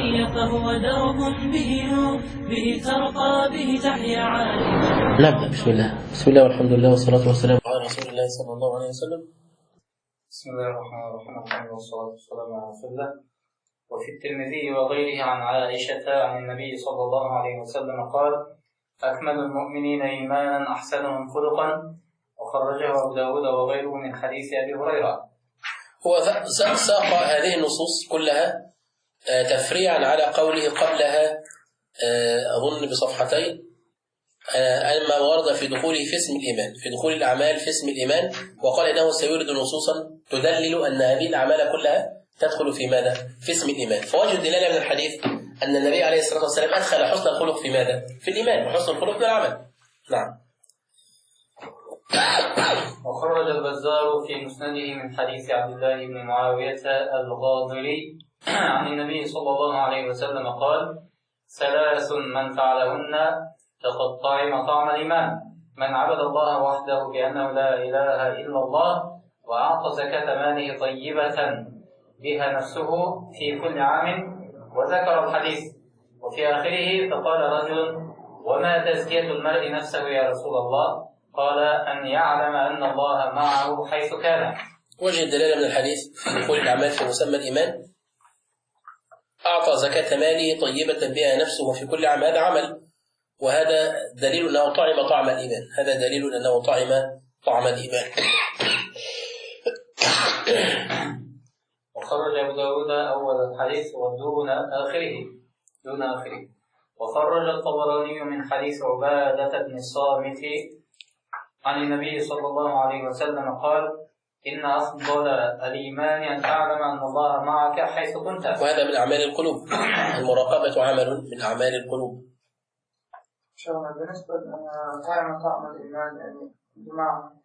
النبي فهو درب به نور، به ترقى به تحيا عالما. نبدأ. بسم الله والحمد لله والصلاة والسلام على رسول الله صلى الله عليه وسلم. بسم الله الرحمن الرحيم، الحمد لله والصلاة والسلام على رسول الله. وفي الترمذي وغيره عن عائشة عن النبي صلى الله عليه وسلم قال: أكمل المؤمنين إيمانا أحسنهم خلقا، وخرجه أبو داود وغيره من حديث أبي هريرة. هو ساق هذه النصوص كلها تفريعا على قوله قبلها أظن بصفحتين، أما ورد في دخوله في اسم الإيمان، في دخول الأعمال في اسم الإيمان، وقال إنه سيورد نصوصا تدلل أن هذه الأعمال كلها تدخل في ماذا؟ في اسم الإيمان. فوجه الدلالة من الحديث أن النبي عليه الصلاة والسلام أدخل حسن الخلق في ماذا؟ في الإيمان، وحسن الخلق من العمل. نعم. وخرج البزار في مسنده من حديث عبد الله بن معاوية الغاضري عن النبي صلى الله عليه وسلم قال: ثلاث من فعلهن فقد طعم طعم الإيمان: من عبد الله وحده بأنه لا إله إلا الله، وأعطى زكاة ماله طيبة بها نفسه في كل عام، وذكر الحديث. وفي آخره فقال رجل: وما تزكية المرء نفسه يا رسول الله؟ قال: أن يعلم أن الله معه حيث كان. وجه الدلالة من الحديث في دخول الأعمال في مسمى الإيمان: أعطى زكاة ماله طيبة بها نفسه في كل عام. هذا عمل، وهذا دليل أنه طعم طعم الإيمان. هذا دليل أنه طعم طعم الإيمان. وخرج أبو داود أول الحديث ودون آخره. وخرج الطبراني من حديث عبادة بن الصامت عن النبي صلى الله عليه وسلم قال: إن أفضل الإيمان أن تعلم أن الله معك حيث كنت. وهذا من أعمال القلوب. المراقبة عمل من أعمال القلوب. بالنسبة لطعم طعم الإيمان يعني بمعنى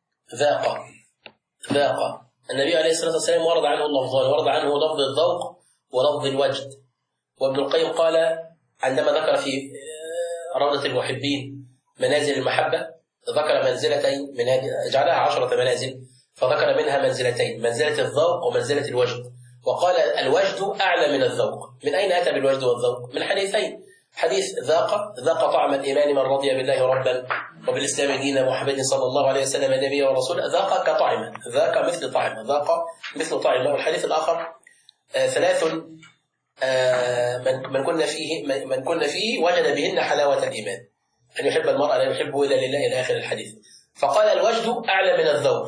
ذاق. النبي عليه الصلاة والسلام ورد عنه اللفظان، ورد عنه لفظ الذوق ولفظ الوجد. وابن القيم قال عندما ذكر في روضة المحبين منازل المحبة، ذكر منزلتين، جعلها 10 منازل، فذكر منها منزلتين: منزلة الذوق ومنزلة الوجد. وقال الوجد أعلى من الذوق. من أين أتى بالوجد والذوق؟ من حديثين: حديث ذاق طعم الإيمان من رضي بالله ربا وبالإسلام دينا محمد صلى الله عليه وسلم نبيا ورسولا. ذاق كطعم، ذاق مثل طعم، ذاق مثل طعم. والحديث الآخر: ثلاث من كن فيه وجد بهن حلاوة الإيمان: أن يحب المرء لا يحبه إلا لله، إلى آخر الحديث. فقال الوجد أعلى من الذوق.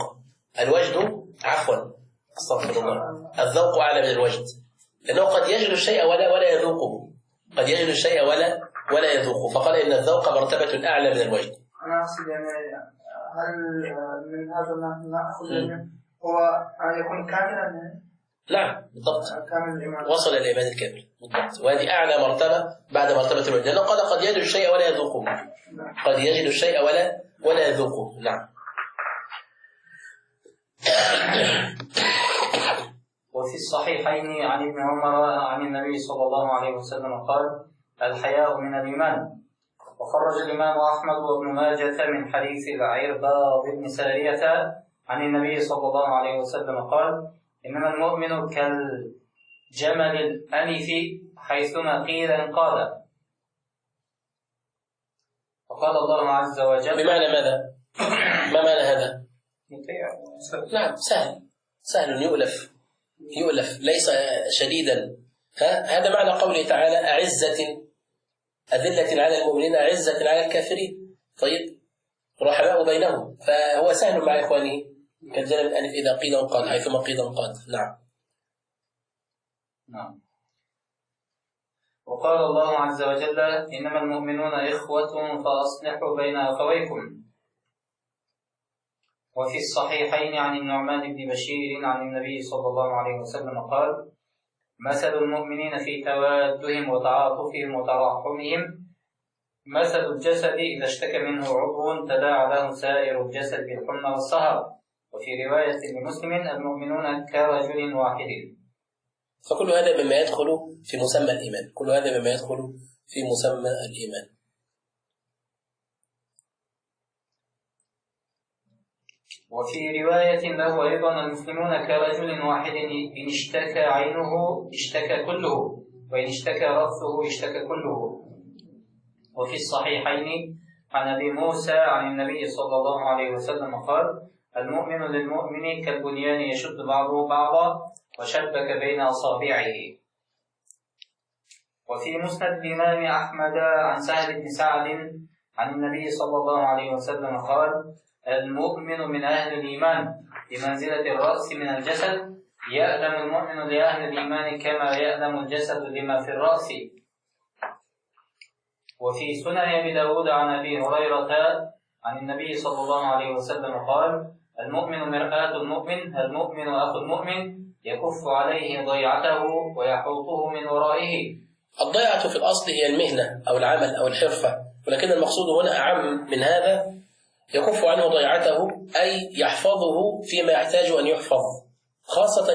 استغفر الله. الذوق أعلى من الوجد، لأنه قد يجد الشيء ولا يذوقه، قد يجد الشيء ولا يذوقه. فقال إن الذوق مرتبة أعلى من الوجد. أنا أقصد يعني هل من هذا نأخذ هو أن يكون كاملا؟ نعم بالضبط، وصل الإيمان الكامل بالضبط. وهذه أعلى مرتبة بعد مرتبة الوجد، لأنه قد يجد الشيء ولا يذوقه، قد يجد الشيء ولا يذوقه. نعم. وفي الصحيحين عن ابن عمر عن النبي صلى الله عليه وسلم قال: الحياء من الإيمان. وخرج الإمام أحمد وابن ماجة من حديث العرباض بن سارية عن النبي صلى الله عليه وسلم قال: إنما المؤمن كالجمل الأنف حيثما قيل انقاد. وقال الله عز وجل: بمعنى ماذا؟ ما معنى هذا؟ نعم، سهل يؤلف ليس شديدا. هذا معنى قوله تعالى: أذلة على المؤمنين أعزة على الكافرين. طيب، رحماء بينهم، فهو سهل مع إخوانه كالجمل الأنف إذا قيل انقاد، حيثما قيل انقاد. نعم. وقال الله عز وجل: إنما المؤمنون إخوة فأصلحوا بين أخويكم. وفي الصحيحين عن النعمان بن بشير عن النبي صلى الله عليه وسلم قال: مثل المؤمنين في توادهم وتعاطفهم وتراحمهم مثل الجسد إذا اشتكى منه عضو تداعى له سائر الجسد بالحمى والسهر. وفي رواية لمسلم: المؤمنون كرجل واحد. فكل هذا مما يدخل في مسمى الإيمان، كل هذا مما يدخل في مسمى الإيمان. وفي رواية له أيضا: المسلمون كرجل واحد إن اشتكى عينه اشتكى كله، وإن اشتكى رأسه اشتكى كله. وفي الصحيحين عن أبي موسى عن النبي صلى الله عليه وسلم قال: المؤمن للمؤمن كالبنيان يشد بعضه بعضا وشبك بين أصابعه. وفي مسند الإمام أحمد عن سهل بن سعد عن النبي صلى الله عليه وسلم قال: المؤمن من أهل الإيمان بمنزلة الرأس من الجسد، يألم المؤمن لأهل الإيمان كما يألم الجسد لما في الرأس. وفي سنن أبي داود عن أبي هريرة عن النبي صلى الله عليه وسلم قال: المؤمن مرآة المؤمن، المؤمن أخو المؤمن، يكف عليه ضيعته ويحوطه من ورائه. الضيعة في الأصل هي المهنة أو العمل أو الحرفة، ولكن المقصود هنا أعم من هذا، يكف عنه ضيعته أي يحفظه فيما يحتاج أن يحفظ، خاصة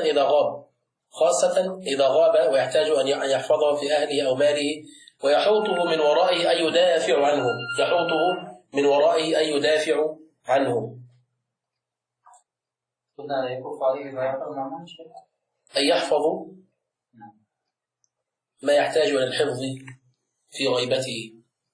إذا غاب ويحتاج أن يحفظه في أهله أو ماله، ويحوطه من ورائه أي يدافع عنه، يحوطه من ورائه أي يدافع عنه. قلنا يكف عليه ضيعته معناه أي يحفظ ما يحتاج إلى الحفظ في غيبته.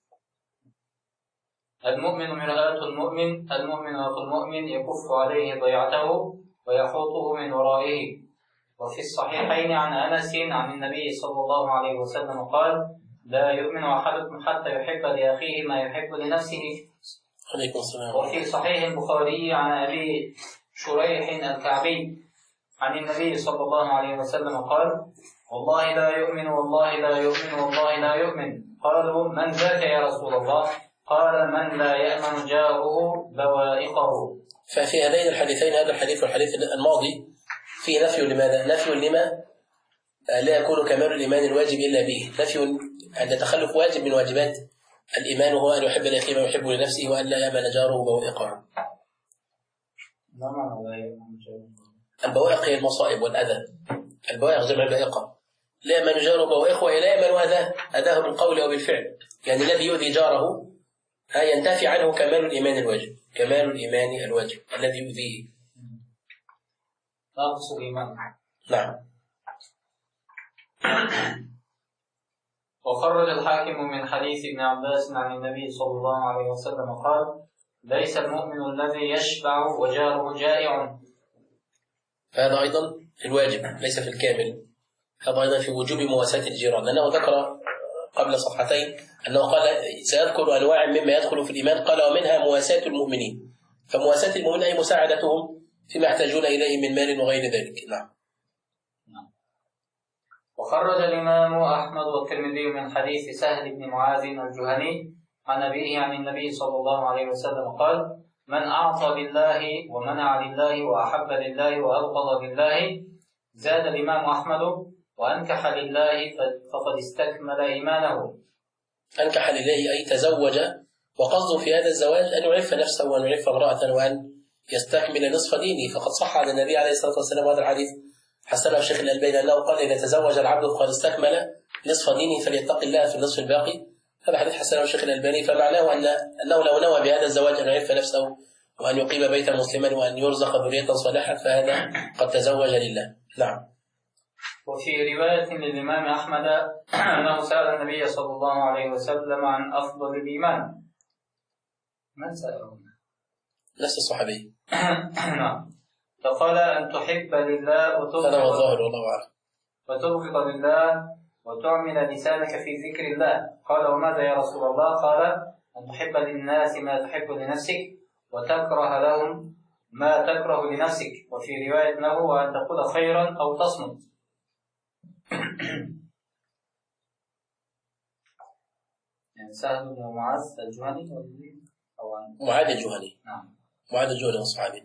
المؤمن مرآة المؤمن، المؤمن أخو المؤمن، يكف عليه ضيعته ويحوطه من ورائه. وفي الصحيحين عن أنس عن النبي صلى الله عليه وسلم قال: لا يؤمن أحدكم حتى يحب لأخيه ما يحب لنفسه. عليكم السلام. وفي صحيح البخاري عن أبي شريح الكعبي عن النبي صلى الله عليه وسلم قال: والله لا يؤمن، والله لا يؤمن، والله لا يؤمن. قالوا: من ذاك يا رسول الله؟ قال: من لا يأمن جاره بوائقه. ففي هذين الحديثين، هذا الحديث والحديث الماضي، في نفي لماذا؟ نفي لما لا يكون كمال الإيمان الواجب إلا به، نفي أن تخلف واجب من واجبات الإيمان، هو أن يحب لأخيه ما يحب لنفسه، وأن لا يأمن جاره بوائقه. البوائق هي المصائب والأذى، البوائق جمع البائقة. لا يأمن جاره بوائقه ولا يأمن أذاه بالقول أو بالفعل، يعني الذي يؤذي جاره ينتفي عنه كمال الإيمان الواجب، كمال الإيمان الواجب الذي يؤذيه ناقص الإيمان. نعم. وخرج الحاكم من حديث ابن عباس عن النبي صلى الله عليه وسلم قال: ليس المؤمن الذي يشبع وجاره جائع. فهذا أيضا في الواجب ليس في الكامل، هذا أيضا في وجوب مواساة الجيران، لأنه ذكر قبل صفحتين أنه قال سيذكر أنواع مما يدخل في الإيمان، قال: ومنها مواساة المؤمنين. فمواساة المؤمنين أي مساعدتهم فيما يحتاجون إليه من مال وغير ذلك. نعم. وخرج الإمام أحمد والترمذي من حديث سهل بن معاذ الجهني عن أبيه عن النبي صلى الله عليه وسلم قال: من أعطى لله ومنع لله وأحب لله وأبغض لله، زاد الإمام أحمد: وأنكح لله فقد استكمل إيمانه. أنكح لله أي تزوج، وقصده في هذا الزواج أن يعف نفسه وأن يعف امرأة وأن يستكمل نصف دينه، فقد صح عن النبي عليه الصلاة والسلام هذا الحديث حسنه الشيخ الألباني أنه قال: إذا تزوج العبد فقد استكمل نصف دينه فليتق الله في النصف الباقي. هذا حديث حسنه الشيخ الألباني، فمعناه أنه لو نوى بهذا الزواج أن يعف نفسه وأن يقيم بيتا مسلما وأن يرزق ذرية صالحة فهذا قد تزوج لله. نعم. وفي رواية للإمام أحمد أنه سأل النبي صلى الله عليه وسلم عن أفضل الإيمان. من سأله؟ نفس الصحابي. نعم. فقال: أن تحب لله وتبغض لله وتعمل لسانك في ذكر الله. قال: وماذا يا رسول الله؟ قال: أن تحب للناس ما تحب لنفسك وتكره لهم ما تكره لنفسك. وفي رواية له: وأن تقول خيرا أو تصمت. يعني سهل بن معاذ الجهني أو معاذ الجهني. نعم. معاذ الجهني والصحابي.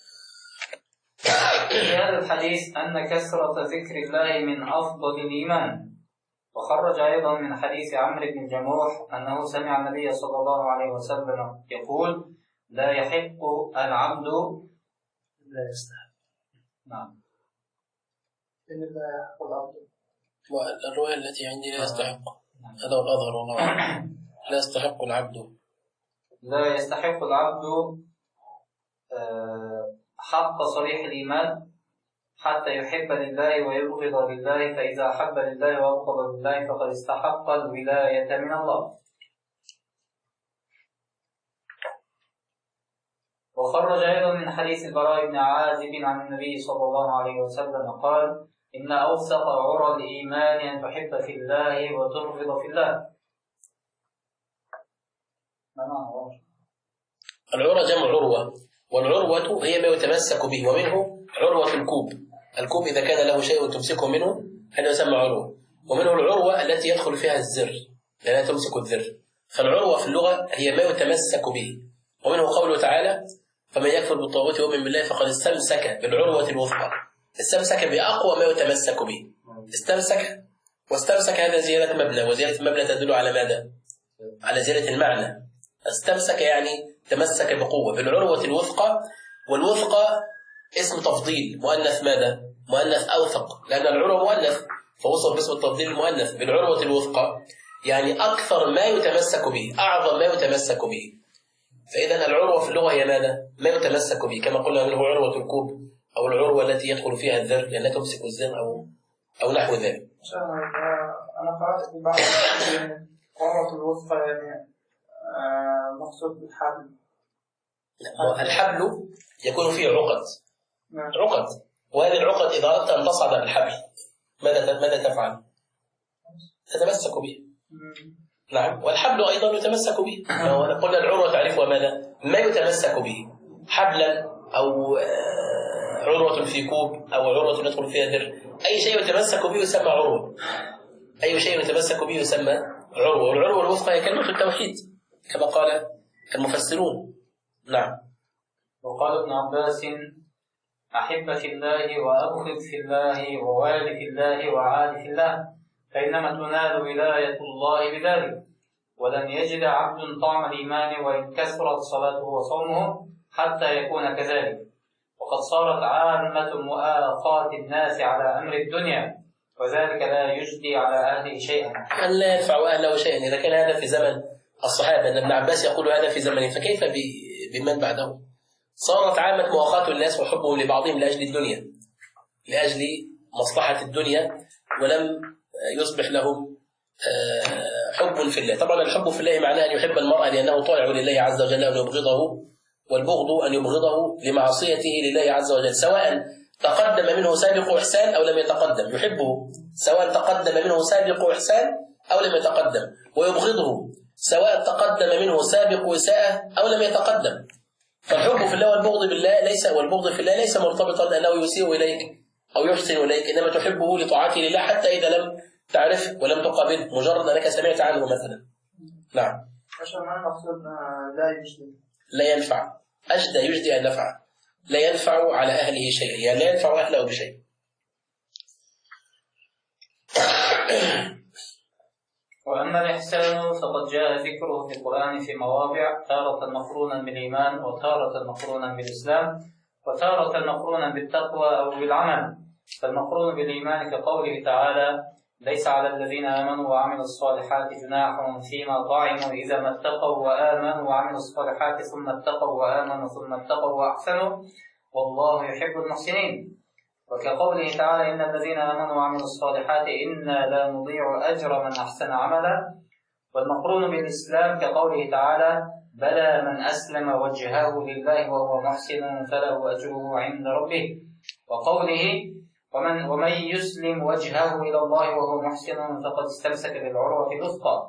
في هذا الحديث أن كثرة ذكر الله من أفضل الإيمان. وخرج أيضا من حديث عمرو بن الجموح أنه سمع النبي صلى الله عليه وسلم يقول: لا يحق العبد لا يستحق. نعم. إن لا يحق العبد. والرواية التي عندي لا يستحق، هذا هو الأظهر والله أعلم. لا يستحق العبد، لا يستحق العبد حق صريح الإيمان حتى يحب لله ويبغض لله، فإذا أحب لله وأبغض لله فقد استحق الولاية من الله. وخرج أيضا من حديث البراء بن عازب عن النبي صلى الله عليه وسلم قال: إن أوثق عرى الإيمان أن تحب في الله وتبغض في الله. العرى جمع عروة، والعروة هي ما يتمسك به، ومنه عروة الكوب. الكوب إذا كان له شيء تمسكه منه هذا يسمى عروة. ومنه العروة التي يدخل فيها الزر لأنها تمسك الذر. فالعروة في اللغة هي ما يتمسك به. ومنه قوله تعالى: فمن يكفر بالطاغوت ويؤمن بالله فقد استمسك بالعروة الوثقى. استمسك بأقوى ما يتمسك به. استمسك، واستمسك هذا زيادة مبنى، وزيادة المبنى تدل على ماذا؟ على زيادة المعنى. استمسك يعني تمسك بقوة بالعروة الوثقى. والوثقى اسم تفضيل مؤنث ماذا؟ مؤنث أوثق، لأن العروة مؤنث فوصف باسم التفضيل المؤنث بالعروة الوثقى، يعني أكثر ما يتمسك به، أعظم ما يتمسك به. فإذا العروة في اللغة هي ماذا؟ ما يتمسك به، كما قلنا منه عروة الكوب أو العروة التي يدخل فيها الذر لأنها تمسك الذر أو نحو ذلك. أنا قرأت في بعض عروة الوثقى يعني مقصود بالحبل. الحبل يكون فيه عقد، وهذه العقد إذا أردت أن تصعد بالحبل ماذا تفعل؟ تتمسك به. نعم، والحبل أيضا يتمسك به. قلنا العروة تعرفها ماذا؟ ما يتمسك به، حبلا أو عروة في كوب أو عروة يدخل فيها در. أي شيء يتمسك به يسمى عروة. أي شيء يتمسك به يسمى عروة. والعروة الوثقى هي كلمة التوحيد كما قال المفسرون. نعم. وقال ابن عباس: أحب في الله وأبغض في الله ووال في الله وعاد في الله، فإنما تنال ولاية الله بذلك. ولن يجد عبد طعم الإيمان وإن كثرت صلاته وصومه حتى يكون كذلك. وقد صارت عامة مؤاخاة الناس على أمر الدنيا، وذلك لا يجدي على أهله شيئا. أن لا ينفع أهله شيئا. إذا كان هذا في زمن الصحابة أن ابن عباس يقول هذا في زمنه، فكيف بمن بعده؟ صارت عامة مؤاخاة الناس وحبهم لبعضهم لأجل الدنيا، لأجل مصلحة الدنيا، ولم يصبح لهم حب في الله. طبعا الحب في الله معناه أن يحب المرء لأنه طائع لله عز وجل أن يبغضه، والبغض أن يبغضه لمعصيته لله عز وجل، سواء تقدم منه سابق إحسان أو لم يتقدم. يحبه سواء تقدم منه سابق إحسان أو لم يتقدم، ويبغضه سواء تقدم منه سابق إساءة أو لم يتقدم. فالحب في الله والبغض بالله والبغض في الله ليس مرتبطا أنه يسيء إليك أو يحسن إليك، إنما تحبه لطاعته لله حتى إذا لم تعرفه ولم تقابله، مجرد أنك سمعت عنه مثلا. نعم. عشان ما المقصود لا يجدي، لا ينفع. أجدى يجدي النفع، لا ينفع على أهله شيئا، يعني لا ينفع أهله بشيء. وأما الإحسان فقد جاء ذكره في القرآن في مواضع، تارة مقرونا بالإيمان، وتارة مقرونا بالإسلام، وتارة مقرونا بالتقوى أو بالعمل. فالمقرون بالإيمان كقوله تعالى: ليس على الذين آمنوا وعملوا الصالحات جناح فيما طعموا إذا ما اتقوا وآمنوا وعملوا الصالحات ثم اتقوا وآمنوا ثم اتقوا وأحسنوا والله يحب المحسنين. وكقوله تعالى: إن الذين آمنوا وعملوا الصالحات إنا لا نضيع أجر من أحسن عملا. والمقرون بالإسلام كقوله تعالى: بلى من أسلم وجهه لله وهو محسن فله أجره عند ربه. وقوله: ومن يسلم وجهه إلى الله وهو محسن فقد استمسك بالعروة الوثقى.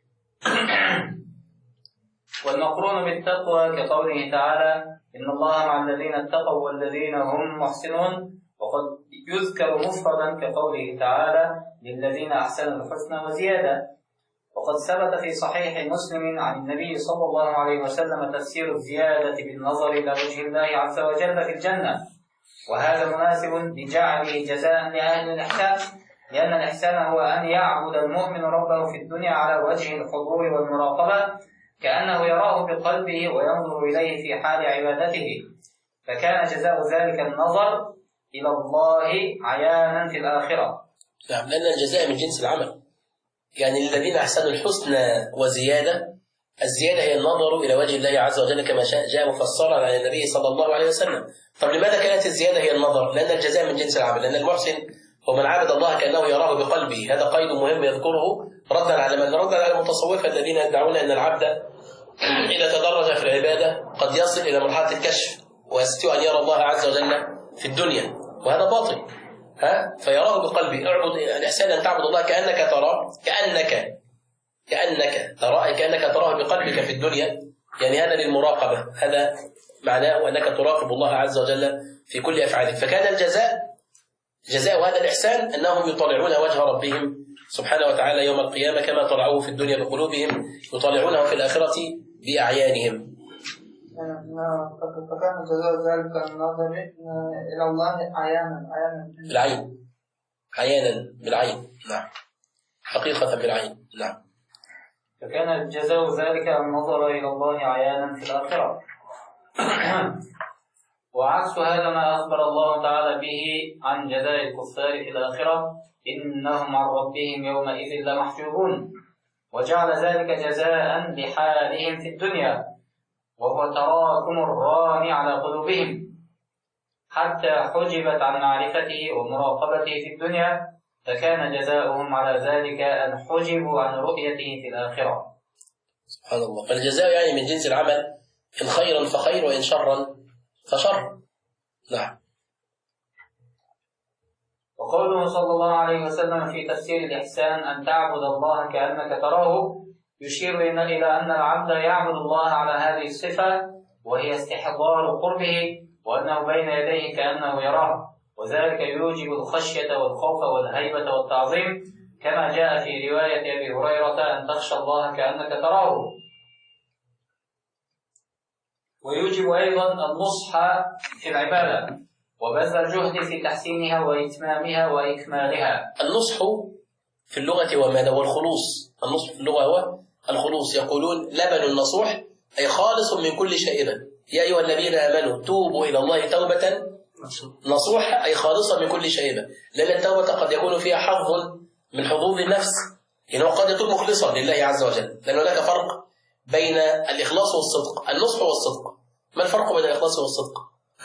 والمقرون بالتقوى كقوله تعالى: إن الله مع الذين اتقوا والذين هم محسنون. وقد يذكر مفردا كقوله تعالى: للذين أحسنوا الحسنى وزيادة. وقد ثبت في صحيح مسلم عن النبي صلى الله عليه وسلم تفسير الزيادة بالنظر إلى وجه الله عز وجل في الجنة، وهذا مناسب لجعله جزاء لأهل الإحسان، لأن الإحسان هو أن يعبد المؤمن ربه في الدنيا على وجه الحضور والمراقبة، كأنه يراه بقلبه وينظر إليه في حال عبادته، فكان جزاء ذلك النظر إلى الله عيانا في الآخرة. نعم، لأن الجزاء من جنس العمل، يعني الذين أحسنوا الحسنى وزيادة الزيادة هي النظر إلى وجه الله عز وجل كما جاء مفسرا عن النبي صلى الله عليه وسلم. طب لماذا كانت الزيادة هي النظر؟ لأن الجزاء من جنس العمل، لأن المحسن هو من عبد الله كأنه يراه بقلبه. هذا قيد مهم يذكره ردا على من رد على المتصوفة الذين يدعون أن العبد إذا تدرج في العبادة قد يصل إلى مرحلة الكشف ويستطيع أن يرى الله عز وجل في الدنيا، وهذا باطل. فيراه بقلبه. اعبد الإحسان أن تعبد الله كأنك تراه، كأنك تراه بقلبك في الدنيا، يعني هذا للمراقبة، هذا معناه أنك تراقب الله عز وجل في كل أفعالك. فكان جزاء هذا الإحسان أنهم يطلعون وجه ربهم سبحانه وتعالى يوم القيامة كما طلعوه في الدنيا بقلوبهم، يطلعونه في الآخرة بأعيانهم. فكان جزاء ذلك النظر إلى الله عيانا بالعين، نعم، حقيقة بالعين، نعم. فكان جزاء ذلك النظر إلى الله عيانا في الآخرة. وعكس هذا ما أخبر الله تعالى به عن جزاء الكفار في الآخرة، إنهم عن ربهم يومئذ لمحجوبون، وجعل ذلك جزاء لحالهم في الدنيا، وهو تراكم الران على قلوبهم حتى حجبت عن معرفته ومراقبته في الدنيا، فكان جزاؤهم على ذلك أن حجبوا عن رؤيته في الآخرة. سبحان الله. فالجزاء يعني من جنس العمل، إن خيرا فخير وإن شرا فشر. نعم. وقوله صلى الله عليه وسلم في تفسير الإحسان أن تعبد الله كأنك تراه يشير إلى أن العبد يعبد الله على هذه الصفة، وهي استحضار قربه وأنه بين يديه كأنه يراه، وذلك يوجب الخشية والخوف والهيبة والتعظيم، كما جاء في رواية أبي هريرة أن تخشى الله كأنك تراه. ويوجب أيضا النصح في العبادة وبذل الجهد في تحسينها وإتمامها وإكمالها. النصح في اللغة وماذا هو الخلوص؟ النصح في اللغة هو الخلوص. يقولون لبن النصوح أي خالص من كل شائبة. يا أيها الذين آمنوا توبوا إلى الله توبة نصوحة أي خالصة من كل شائبة، لأن التوبة قد يكون فيها حظ من حظوظ النفس، يعني قد يتوب مخلصا لله عز وجل، لأن هناك فرق بين الإخلاص والصدق. النصح والصدق، ما الفرق بين الإخلاص والصدق؟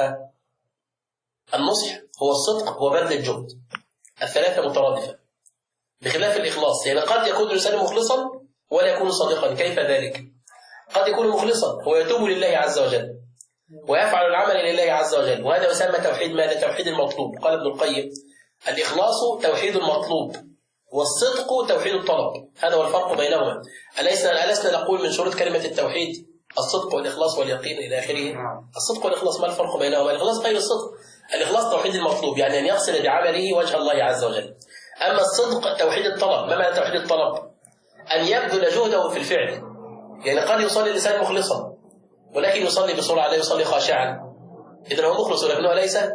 النصح هو الصدق، هو بذل الجهد، الثلاثة مترادفة، بخلاف الإخلاص. يعني قد يكون الإنسان مخلصا ولا يكون صادقا. كيف ذلك؟ قد يكون مخلصا هو يتوب لله عز وجل ويفعل العمل لله عز وجل، وهذا يسمى توحيد ماذا؟ توحيد المطلوب. قال ابن القيم الإخلاص توحيد المطلوب والصدق توحيد الطلب، هذا هو الفرق بينهما. ألسنا نقول من شروط كلمة التوحيد الصدق والإخلاص واليقين إلى آخره؟ الصدق والإخلاص، ما الفرق بينهما؟ الإخلاص غير الصدق. الإخلاص توحيد المطلوب، يعني أن يقصد بعمله وجه الله عز وجل. أما الصدق توحيد الطلب. ما معنى توحيد الطلب؟ أن يبذل جهده في الفعل. يعني قد يصلي الإنسان مخلصا ولكن يصلي بسرعة، لا يصلي خاشعا، إذن هو مخلص ولكنه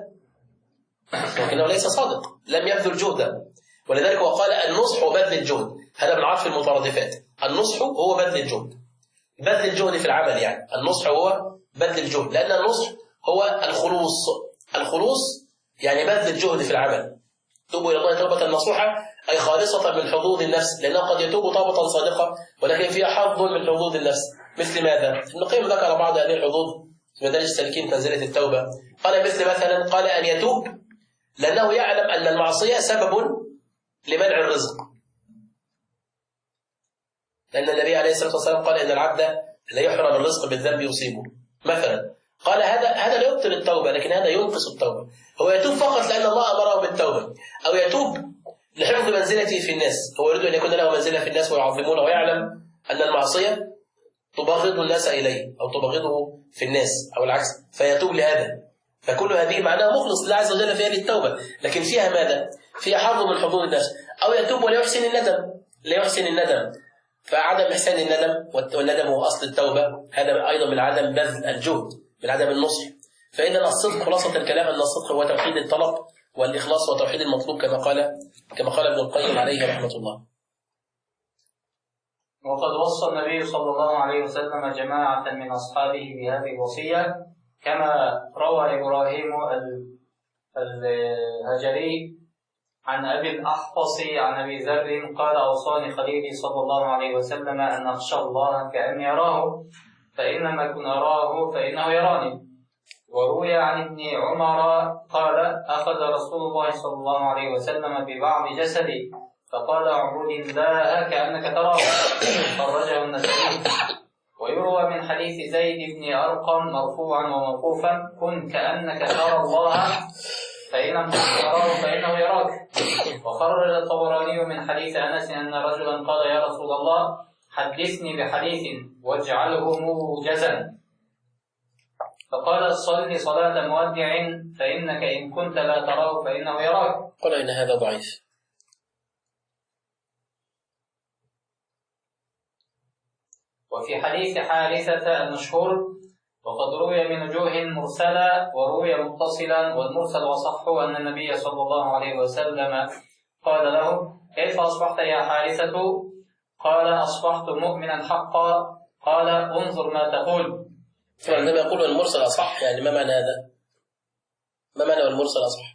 ليس صادق، لم يبذل جهدا. ولذلك هو قال النصح وبذل الجهد، هذا من عرف المترادفات. النصح هو بذل الجهد، بذل الجهد في العمل، يعني النصح هو بذل الجهد، لأن النصح هو الخلوص. الخلوص يعني بذل الجهد في العمل. توبوا إلى الله توبة نصوحة أي خالصة من حظوظ النفس، لأنه قد يتوب توبة صادقة ولكن فيها حظ من حظوظ النفس. مثل ماذا؟ ابن القيم ذكر بعض هذه الحظوظ في مدارج السالكين تنزيلة التوبة. قال مثلا قال أن يتوب لأنه يعلم أن المعصية سبب لمنع الرزق، لأن النبي عليه الصلاة والسلام قال إن العبد لا يحرم الرزق بالذنب يصيبه مثلا. قال هذا لا يبطل التوبة، لكن هذا ينقص التوبة. هو يتوب فقط لأن الله أمره بالتوبة، أو يتوب لحفظ منزلته في الناس، هو يريد أن يكون له منزلة في الناس ويعظمونه، ويعلم أن المعصية تبغض الناس إليه أو تبغضه في الناس أو العكس، فيتوب لهذا. فكل هذه معناها مخلص لله عز وجل في هذه التوبة، لكن فيها ماذا؟ فيها حظ من حظوظ الناس. أو يتوب ولا يحسن الندم، لا يحسن الندم، فعدم إحسان الندم، والندم هو أصل التوبة، هذا أيضا من عدم بذل الجهد، من عدم النصح. فإذا الصدق، خلاصة الكلام أن الصدق هو توحيد الطلب والإخلاص وتوحيد المطلوب كما قال ابن القيم عليه رحمة الله. وقد وصى النبي صلى الله عليه وسلم جماعة من أصحابه بهذه الوصية، كما روى إبراهيم الهجري عن أبي الأحفص عن أبي ذر قال أوصاني خليلي صلى الله عليه وسلم أن أخشى الله كأني أراه فإنما كن أراه فإنه يراني. وروي عن ابن عمر قال أخذ رسول الله صلى الله عليه وسلم ببعض جسدي فقال اعبد الله كأنك تراه خرجه النسائي. ويروى من حديث زيد بن أرقم مرفوعا وموقوفا كن كأنك ترى الله فإن لم تكن تراه فإنه يراك. وخرج الطبراني من حديث أنس أن رجلا قال يا رسول الله حدثني بحديث واجعله موجزا فقال صل صلاة مودع فإنك إن كنت لا تراه فإنه يراك. قل إن هذا ضعيف. وفي حديث حارثة المشهور وقد روي من وجوه مرسلة وروي متصلا والمرسل وصح أن النبي صلى الله عليه وسلم قال له كيف أصبحت يا حارثة؟ قال أصبحت مؤمنا حقا. قال انظر ما تقول. عندما يقول المرسل أصح يعني ما معنى هذا؟ ما معنى المرسل أصح؟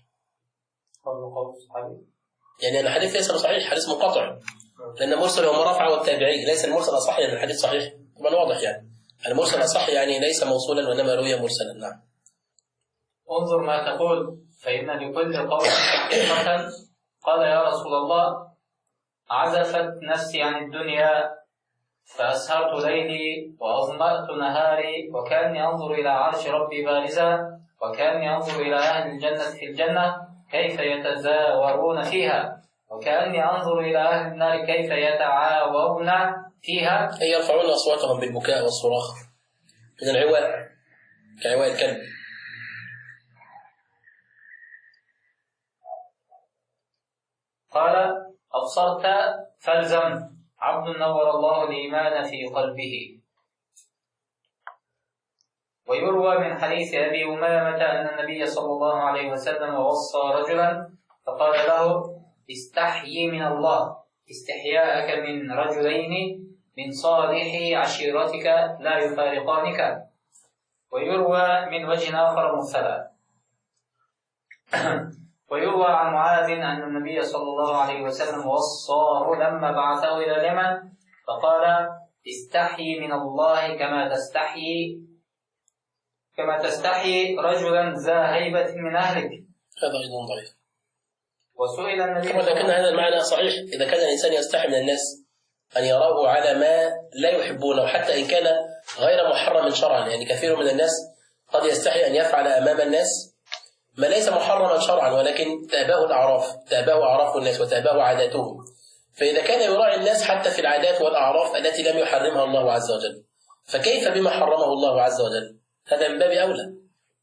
يعني الحديث ليس صحيح، حديث منقطع، لأن المرسل هو ما رفعه التابعي، ليس المرسل أصح يعني الحديث صحيح. طبعا واضح يعني المرسل أصح يعني ليس موصولا وإنما روي مرسلا. نعم. انظر ما تقول فإن لكل قول حقيقة. قال يا رسول الله عزفت نفسي عن الدنيا فأسهرت ليلي وأظمأت نهاري وكأني أنظر إلى عرش ربي بارزا وكأني أنظر إلى أهل الجنة في الجنة كيف يتزاورون فيها وكأني أنظر إلى أهل النار كيف يتعاورون فيها. أي يرفعون أصواتهم بالبكاء والصراخ من العواء كعواء الكلب. قال أبصرت فالزم عبد نور الله الإيمان في قلبه. ويروى من حديث أبي أمامة أن النبي صلى الله عليه وسلم وصى رجلا فقال له استحيي من الله استحياءك من رجلين من صالح عشيرتك لا يفارقانك. ويروى من وجه آخر مرسلا. ويروى عن معاذ أن النبي صلى الله عليه وسلم وصاه لما بعثه إلى اليمن فقال استحيي من الله كما تستحيي رجلا ذا هيبة من أهلك. هذا أيضا ضعيف. وسئل النبي ولكن هذا المعنى صحيح إذا كان الإنسان يستحي من الناس أن يراه على ما لا يحبونه حتى إن كان غير محرم شرعا. يعني كثير من الناس قد يستحي أن يفعل أمام الناس ما ليس محرما شرعا ولكن تاباه الأعراف، تاباه أعراف الناس وتاباه عاداتهم. فإذا كان يراعي الناس حتى في العادات والأعراف التي لم يحرمها الله عز وجل فكيف بما حرمه الله عز وجل؟ هذا من باب أولى.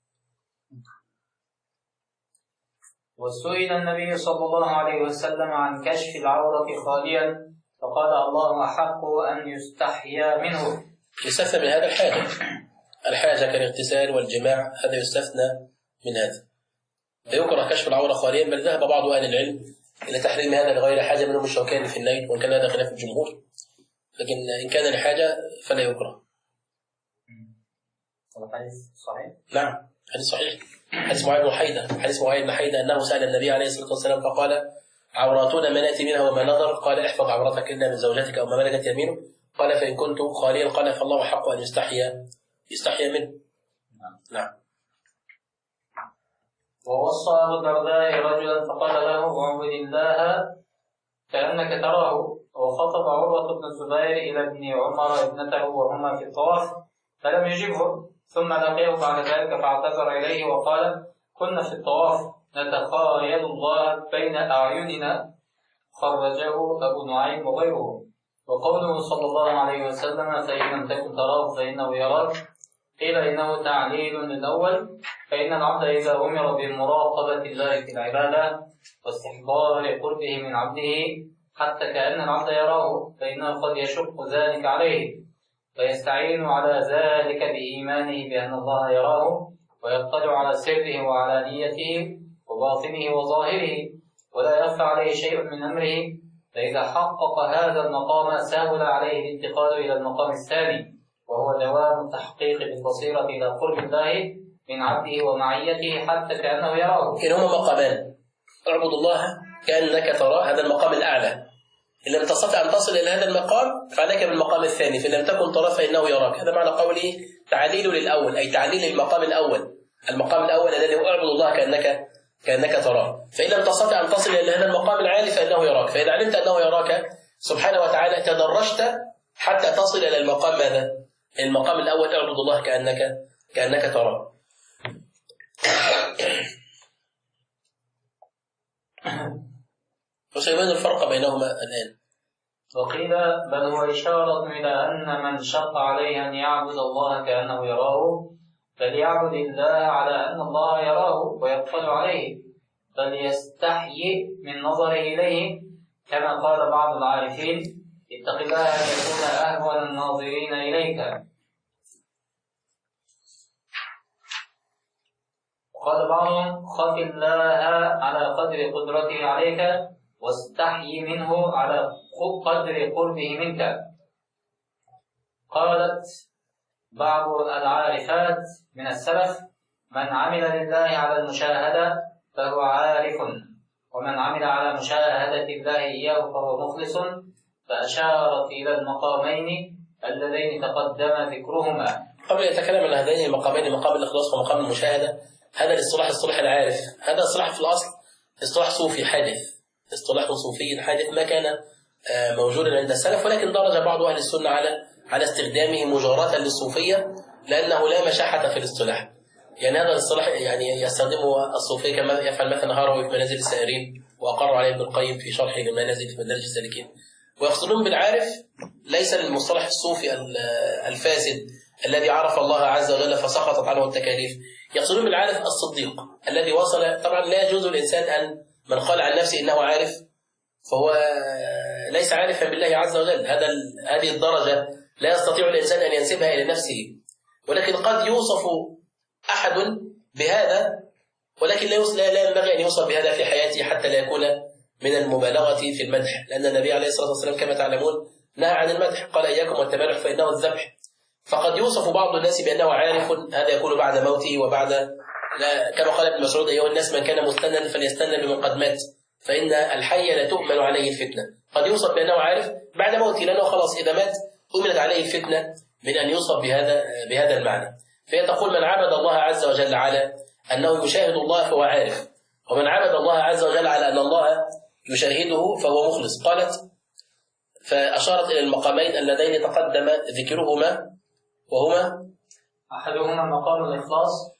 وسئل النبي صلى الله عليه وسلم عن كشف العورة خاليا فقال الله أحق أن يستحيا منه. يستثنى من هذا الحاجة كالاغتسال والجماع هذا يستثنى من هذا. فيكره كشف العورة خاليا بل ذهب بعض أهل العلم إلى تحريم هذا لغير حاجة منهم الشوكاني في النيل وإن كان هذا خلاف الجمهور لكن إن كان لحاجة فلا يكره. الحديث صحيح؟ نعم حديث صحيح. حديث معاذ بن حيدة أنه سأل النبي عليه الصلاة والسلام فقال عوراتنا ما نأتي منها وما نظر قال احفظ عورتك إلا من زوجتك أو ما ملكت يمينك قال فإن كنت خاليا قال فالله حق أن يستحيا منه. نعم. ووصى أبو الدرداء رجلا فقال له اعبد الله كأنك تراه. وخطب عروة بن الزبير إلى ابن عمر ابنته وهما في الطواف فلم يجبه ثم لقيه بعد ذلك فاعتذر إليه وقال كنا في الطواف نتخايل الله بين أعيننا. خرجه أبو نعيم وغيره. وقوله صلى الله عليه وسلم فإن لم تكن تراه فإنه يراك قيل إنه تعليل للأول فإن العبد إذا أمر بمراقبة الله في العبادة واستحضار قربه من عبده حتى كأن العبد يراه فإنه قد يشق ذلك عليه فيستعين على ذلك بإيمانه بأن الله يراه ويطلع على سره وعلانيته وباطنه وظاهره ولا يخفى عليه شيء من أمره. فإذا حقق هذا المقام سهل عليه الانتقال إلى المقام الثاني وهو دوام التحقيق بالبصيرة إلى قرب الله من عبده ومعيته حتى كأنه يراه. إن هما مقامان اعبد الله كأنك تراه، هذا المقام الأعلى. إن لم تستطع أن تصل إلى هذا المقام فعليك بالمقام الثاني، فإن لم تكن تراه فإنه يراك. هذا معنى قوله تعليل للأول، أي تعليل المقام الأول. المقام الأول الذي هو اعبد الله كأنك تراه. فإن لم تستطع أن تصل إلى هذا المقام العالي فإنه يراك. فإذا علمت أنه يراك سبحانه وتعالى تدرجت حتى تصل إلى المقام ماذا؟ المقام الأول اعبد الله كأنك تراه. وسيبين الفرق بينهما الآن. وقيل بل هو إشارة إلى أن من شق عليه أن يعبد الله كأنه يراه فليعبد الله على أن الله يراه ويطلع عليه، فليستحيي من نظره إليه، كما قال بعض العارفين اتق الله أن يكون أهون الناظرين إليك. وقال بعضهم خف الله على قدر قدرته عليك واستحيي منه على قدر قربه منك. قالت بعض العارفات من السلف من عمل لله على المشاهدة فهو عارف، ومن عمل على مشاهدة الله إياه فهو مخلص، فأشارت إلى المقامين اللذين تقدم ذكرهما. قبل أن يتكلم عن هذين المقامين، مقام الإخلاص ومقام المشاهدة، هذا الاصطلاح العارف، هذا اصطلاح في الأصل اصطلاح صوفي حادث، اصطلاح صوفي حادث ما كان موجودا عند السلف، ولكن درج بعض أهل السنة على استخدامه مجاراة للصوفية لأنه لا مشاحة في الاصطلاح. يعني هذا الاصطلاح يعني يستخدمه الصوفية كما يفعل مثلا هروي في منازل السائرين، وأقر عليه ابن القيم في شرحه لمنازل في مدارج السالكين. ويقصدون بالعارف ليس المصطلح الصوفي الفاسد الذي عرف الله عز وجل فسقطت عنه التكاليف، يقصدون بالعارف الصديق الذي وصل. طبعا لا يجوز الإنسان أن من قال عن نفسه إنه عارف فهو ليس عارفا بالله عز وجل. هذه الدرجة لا يستطيع الإنسان أن ينسبها إلى نفسه، ولكن قد يوصف أحد بهذا، ولكن لا ينبغي أن يوصف بهذا في حياته حتى لا يكون من المبالغة في المدح، لأن النبي عليه الصلاة والسلام كما تعلمون نهى عن المدح، قال إياكم والتمادح فإنه الذبح. فقد يوصف بعض الناس بأنه عارف، هذا يكون بعد موته وبعد كما قال ابن مسعود أيها الناس من كان مستنا فليستنى بمن قد مات فإن الحي لا تؤمن عليه الفتنة. قد يوصف بأنه عارف بعد موته لأنه خلاص إذا مات أمنت عليه الفتنة من أن يوصف بهذا المعنى. فهي تقول من عبد الله عز وجل على أنه يشاهد الله فهو عارف، ومن عبد الله عز وجل على أن الله يشاهده فهو مخلص. قالت فأشارت إلى المقامين اللذين تقدم ذكرهما، وهما أحدهما مقام الإخلاص،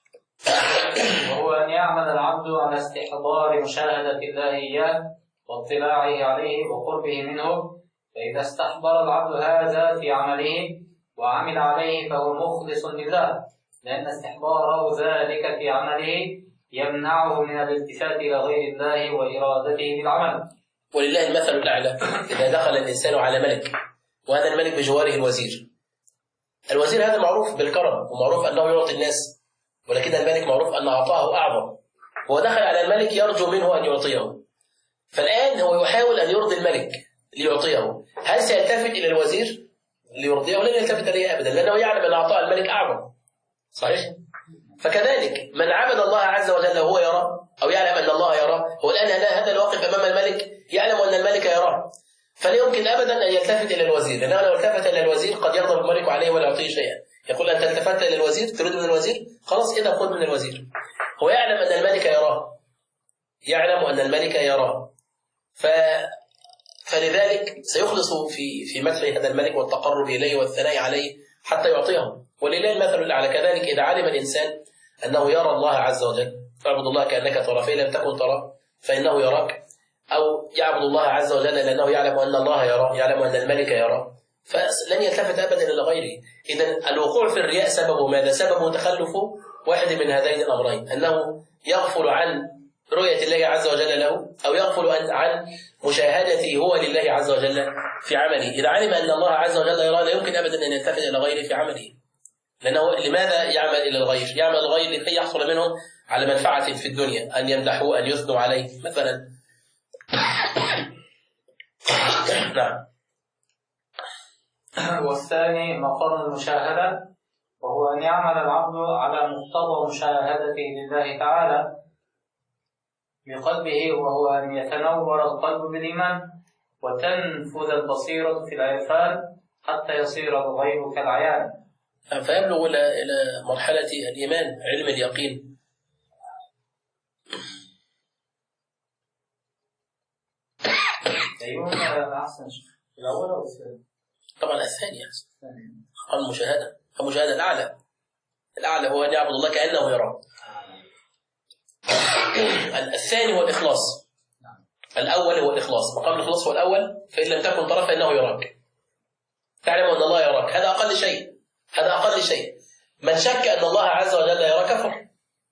وهو أن يعمل العبد على استحضار مشاهدة الله إياه واطلاعه عليه وقربه منه، فإذا استحضر العبد هذا في عمله وعمل عليه فهو مخلص لله، لأن استحضاره ذلك في عمله يمنعه من الالتفات إلى غير الله وإرادته بالعمل. ولله المثل الأعلى إذا دخل الإنسان على ملك وهذا الملك بجواره الوزير، الوزير هذا معروف بالكرم ومعروف أنه يعطي الناس، ولكن الملك معروف أن عطاه أعظم، هو دخل على الملك يرجو منه أن يعطيه، فالآن هو يحاول أن يرضي الملك ليعطيه. هل سيلتفت إلى الوزير ليرضيه؟ ولن يلتفت إليه أبدا، لأنه يعلم أن عطاء الملك أعظم. صحيح؟ فكذلك من عبد الله عز وجل وهو يرى أو يعلم أن الله يرى، هو الآن هذا الواقف أمام الملك يعلم أن الملك يراه، فلا يمكن أبدا أن يلتفت إلى الوزير، لأنه لو التفت إلى الوزير قد يغضب الملك عليه ولا يعطيه شيئا. يقول أنت التفت إلى الوزير تريد من الوزير، خلاص إذا خذ من الوزير. هو يعلم أن الملك يراه، يعلم أن الملك يراه، فلذلك سيخلص في مدح هذا الملك والتقرب إليه والثناء عليه حتى يعطيه، ولله المثل الأعلى. كذلك إذا علم الإنسان أنه يرى الله عز وجل فاعبد الله كأنك تراه، فإن لم تكن تراه فإنه يراك، أو يعبد الله عز وجل لأنه يعلم أن الله يراه، يعلم أن الملك يراه، فلن يلتفت أبدا إلى غيره. إذن الوقوع في الرياء سببه ماذا؟ سببه تخلف واحد من هذين الأمرين، أنه يغفل عن رؤية الله عز وجل له، أو يغفل عن مشاهدته هو لله عز وجل في عمله. إذا علم أن الله عز وجل يراه لا يمكن أبدا أن يلتفت إلى غيره في عمله، لأنه لماذا يعمل إلى الغير؟ يعمل الغير لكي يحصل منهم على منفعة في الدنيا، أن يمدحوه، أن يثنوا عليه مثلا. نعم. والثاني مقام المشاهدة، وهو أن يعمل العبد على مقتضى مشاهدته لله تعالى، بقلبه، وهو أن يتنور القلب بالإيمان وتنفذ البصيرة في العرفان حتى يصير الغيب كالعيان. فيبلغ إلى مرحلة الإيمان، علم اليقين. أيوة أحسن، الأول أو الثاني؟ طبعا الثاني أحسن. المشاهدة، المشاهدة الأعلى هو أن يعبد الله كأنه يراه. الثاني هو الإخلاص. الأول هو الإخلاص، مقام الإخلاص هو الأول. فإن لم تكن ترى فإنه يراك، تعلم أن الله يراك، هذا أقل شيء، هذا أقل شيء. من شك أن الله عز وجل يرى كفر.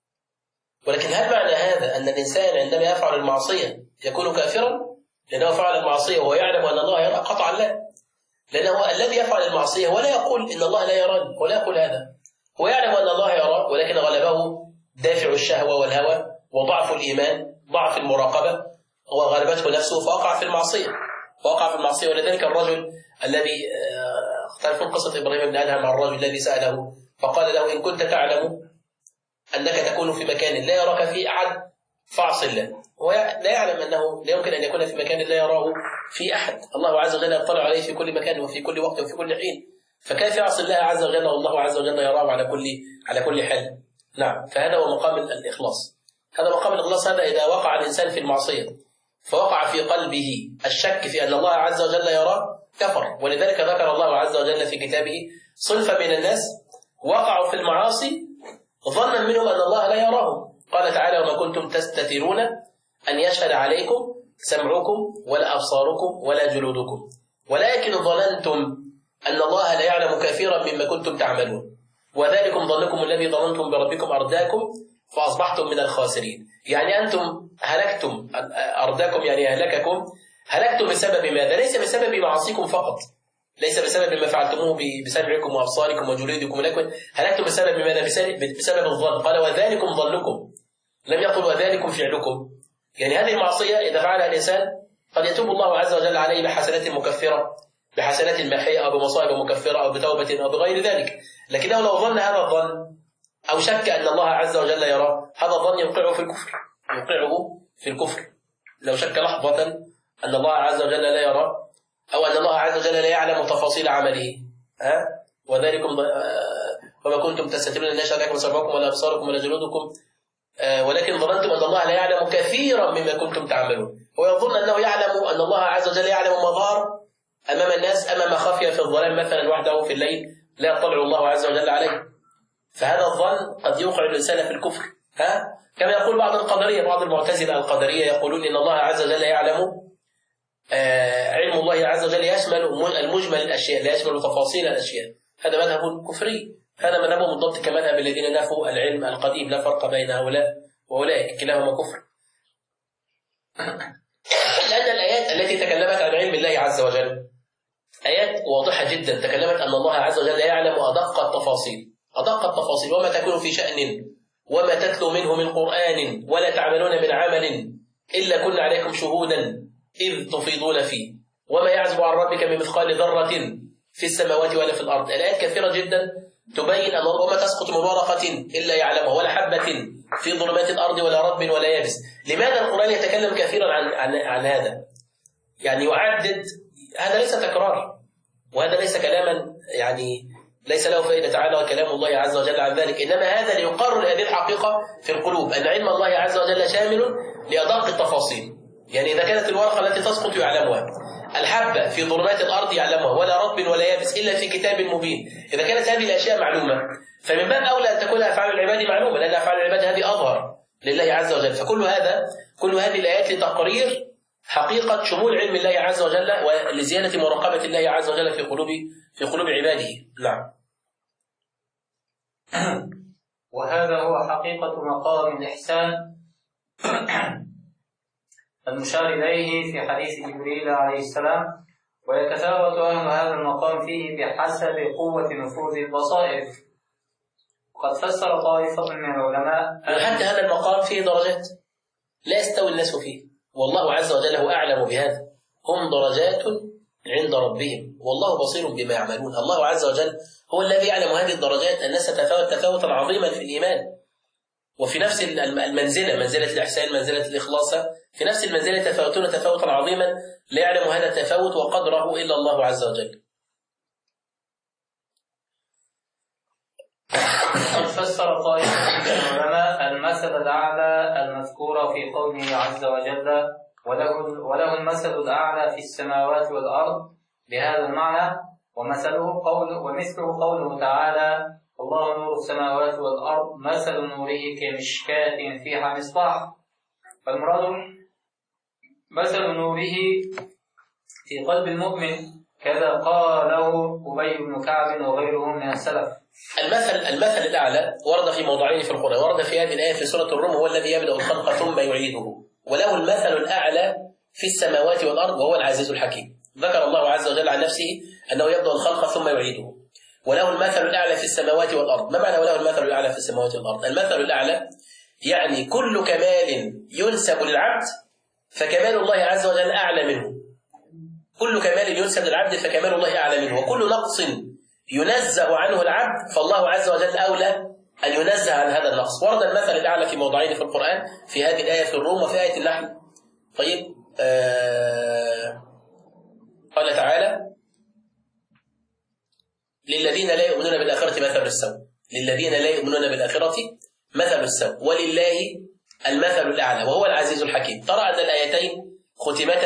ولكن هل معنى هذا أن الإنسان عندما يفعل المعصية يكون كافرا لأنه فعل المعصية وهو يعلم أن الله يرى؟ قطعا لا. لأنه الذي يفعل المعصية ولا يقول إن الله لا يراني، ولا يقول هذا، هو يعلم أن الله يراه، ولكن غلبه دافع الشهوة والهوى وضعف الإيمان، ضعف المراقبة، وغلبته نفسه فوقع في المعصية. ولذلك الرجل الذي تعرفون قصة إبراهيم بن أدهم عن الرجل الذي سأله فقال له: إن كنت تعلم أنك تكون في مكان لا يراك فيه أحد فاعص الله. هو لا يعلم أنه لا يمكن أن يكون في مكان لا يراه فيه أحد، الله عز وجل يطلع عليه في كل مكان وفي كل وقت وفي كل حين، فكيف يعصي الله عز وجل والله عز وجل يراه على كل حال؟ نعم، فهذا هو مقام الإخلاص. هذا مقام الإخلاص. هذا إذا وقع الإنسان في المعصية فوقع في قلبه الشك في أن الله عز وجل يراه كفر. ولذلك ذكر الله عز وجل في كتابه صنفا من الناس وقعوا في المعاصي ظنا منهم أن الله لا يراهم. قال تعالى: وما كنتم تستترون أن يشهد عليكم سمعكم ولا أبصاركم ولا جلودكم ولكن ظننتم أن الله لا يعلم كثيرا مما كنتم تعملون وذلكم ظنكم الذي ظننتم بربكم أرداكم فأصبحتم من الخاسرين. يعني أنتم هلكتم، أرداكم يعني أهلككم، هلكتم بسبب ماذا؟ ليس بسبب معاصيكم فقط، ليس بسبب ما فعلتموه بسمعكم وأبصاركم وجلودكم، ولكن هلكتم بسبب ماذا؟ بسبب الظن. قال: وذلكم ظنكم، لم يقل وذلكم فعلكم. يعني هذه المعصية إذا فعلها الإنسان قد يتوب الله عز وجل عليه بحسنات مكفرة، بحسنات ماحية، أو بمصائب مكفرة، أو بتوبة، أو بغير ذلك. لكنه لو ظن هذا الظن أو شك أن الله عز وجل يراه، هذا الظن يوقعه في الكفر. لو شك لحظة أن الله عز وجل لا يراه، أو أن الله عز وجل لا يعلم تفاصيل عمله، وذلكم وما كنتم تستترون أن يشهد عليكم سمعكم ولا أبصاركم ولا جلودكم ولكن ظننتم أن الله لا يعلم كثيرا مما كنتم تعملون. ويظن أنه يعلم أن الله عز وجل يعلم مظهر أمام الناس، أمام خفية في الظلام مثلا وحده في الليل لا يطلع الله عز وجل عليه. فهذا الظن قد يوقع الإنسان في الكفر. كما يقول بعض القدرية، بعض المعتزلة القدرية يقولون إن الله عز وجل يعلم، علم الله عز وجل يشمل المجمل الأشياء لا يشمل تفاصيل الأشياء. هذا مذهب كفري، هذا مذهب بالضبط كمذهب الذين نفوا العلم القديم، لا فرق بين هؤلاء وأولئك، كلاهما كفر. لأن الآيات التي تكلمت عن علم الله عز وجل آيات واضحة جدا، تكلمت أن الله عز وجل يعلم أدق التفاصيل، وما تكون في شأن وما تتلو منه من قرآن ولا تعملون من عمل إلا كنا عليكم شهودا إذ تفيضون فيه وما يعزب عن ربك من مثقال ذرة في السماوات ولا في الأرض. الآيات كثيرة جدا تبين أن وما تسقط من ورقة إلا يعلمها ولا حبة في ظلمات الأرض ولا رطب ولا يابس. لماذا القرآن يتكلم كثيرا عن هذا؟ يعني يعدد، هذا ليس تكرار، وهذا ليس كلاما يعني ليس له فائدة تعالى كلام الله عز وجل عن ذلك، إنما هذا ليقرر هذه الحقيقة في القلوب، أن علم الله عز وجل شامل لأدق التفاصيل. يعني إذا كانت الورقة التي تسقط يعلمها، الحبة في ظلمات الأرض يعلمها، ولا رطب ولا يابس إلا في كتاب مبين. إذا كانت هذه الأشياء معلومة فمن باب أولى أن تكون أفعال العباد معلومة، لأن أفعال العباد هذه أظهر لله عز وجل. فكل هذه الآيات لتقرير حقيقة شمول علم الله عز وجل ولزيادة مراقبة الله عز وجل في قلوب عباده. نعم. وهذا هو حقيقة مقام الإحسان المشار إليه في حديث جبريل عليه السلام، ويتفاوت أهل هذا المقام فيه بحسب قوة نفوذ البصائر. وقد فسر طائفة من العلماء حتى هذا المقام فيه درجات لا يستوي الناس فيه، والله عز وجل هو أعلم بهذا. هم درجات عند ربهم والله بصير بما يعملون. الله عز وجل هو الذي يعلم هذه الدرجات. الناس تتفاوت تفاوتا عظيما في الإيمان، وفي نفس المنزلة، منزلة الإحسان، منزلة الإخلاص، في نفس المنزلة يتفاوتون تفاوتا عظيما لا يعلم هذا التفاوت وقدره إلا الله عز وجل. قد فسر طائفة من العلماء المثل الأعلى المذكور في قوله عز وجل وله المثل الأعلى في السماوات والأرض بهذا المعنى، ومثله قوله تعالى الله نور السماوات والأرض مثل نوره كمشكاة فيها مصباح. فالمراد مثل نوره في قلب المؤمن، كذا قاله أبي بن كعب وغيرهم من السلف. المثل الأعلى ورد في موضعين في القرآن. ورد في هذه الآية في سورة الروم هو الذي يبدأ الخلق ثم يعيده، وله المثل الأعلى في السماوات والأرض وهو العزيز الحكيم. ذكر الله عز وجل عن نفسه أنه يبدأ الخلق ثم يعيده، وله المثل الأعلى في السماوات والأرض. ما معنى وله المثل الأعلى في السماوات والأرض؟ المثل الأعلى يعني كل كمال ينسب للعبد فكمال الله عز وجل أعلى منه. كل كمال ينسب للعبد فكمال الله أعلى منه، وكل نقص ينزه عنه العبد فالله عز وجل أولى أن ينزه عن هذا النقص. ورد المثل الأعلى في موضعين في القرآن، في هذه الآية في الروم وفي آية النحل. طيب قال تعالى للذين لا يؤمنون بالآخرة مثل السوء، للذين لا يؤمنون بالآخرة مثل السوء ولله المثل الأعلى وهو العزيز الحكيم. ترى أن الآيتين ختمتا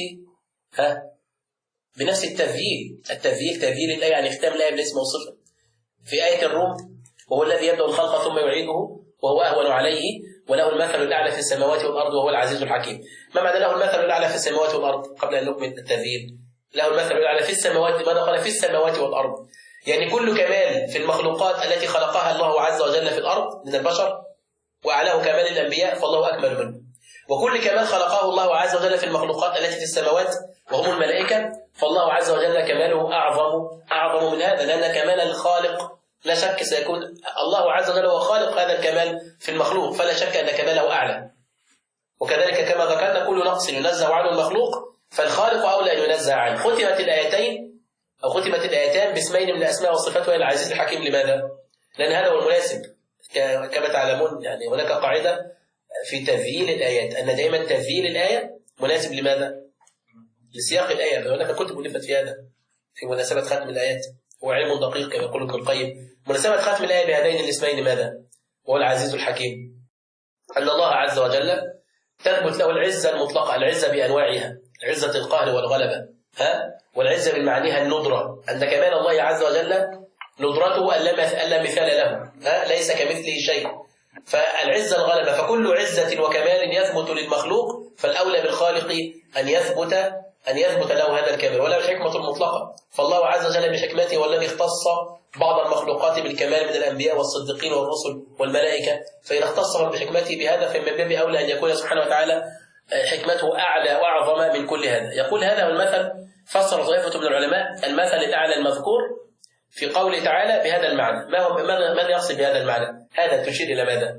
بنفس التذييل. تذييل الآية يعني ختام الآية بالاسم والصفة. في آية الروم وهو الذي يبدأ الخلق ثم يعيده وهو أهون عليه وله المثل الأعلى في السماوات والأرض وهو العزيز الحكيم. ما معنى له المثل الأعلى في السماوات والأرض؟ قبل أن نكمل التذييل، له المثل الأعلى في السماوات، ماذا قال في السماوات والأرض؟ يعني كل كمال في المخلوقات التي خلقها الله عز وجل في الأرض من البشر وأعلاه كمال الأنبياء فالله أكمل منه، وكل كمال خلقه الله عز وجل في المخلوقات التي في السماوات وهم الملائكة فالله عز وجل كماله أعظم من هذا، لأن كمال الخالق لا شك سيكون الله عز وجل هو خالق هذا الكمال في المخلوق، فلا شك أن كماله أعلى. وكذلك كما ذكرنا كل نقص ينزه عنه المخلوق فالخالق أولى أن ينزه عنه. ختمت الآيتان باسمين من الأسماء والصفات وهي العزيز الحكيم. لماذا؟ لأن هذا هو المناسب. كما تعلمون يعني هناك قاعدة في تذييل الآيات أن دائما تذييل الآية مناسب. لماذا؟ لسياق الآية. هناك كتب ألفت في هذا في مناسبة ختم الآيات، هو علم دقيق كما يقول ابن القيم. مناسبة ختم الآية بهذين الاسمين لماذا؟ وهو العزيز الحكيم. أن الله عز وجل تثبت له العزة المطلقة، العزة بأنواعها، عزة القهر والغلبة، والعزة بالمعنيها الندرة، أن كمال الله عز وجل ندرته ألا مثال له، ليس كمثله شيء. فالعزة الغلبة، فكل عزة وكمال يثبت للمخلوق فالأولى بالخالق أن يثبت له هذا الكمال، ولا الحكمة المطلقة. فالله عز وجل بحكمته والذي اختص بعض المخلوقات بالكمال من الأنبياء والصديقين والرسل والملائكة، فإذا اختصهم بحكمته بهذا فمن باب أولى أن يكون سبحانه وتعالى حكمته أعلى وأعظم من كل هذا. يقول هذا هو المثل. فسر طائفة من العلماء المثل الأعلى المذكور في قوله تعالى بهذا المعنى. ماذا يقصد بهذا المعنى؟ هذا تشير إلى ماذا؟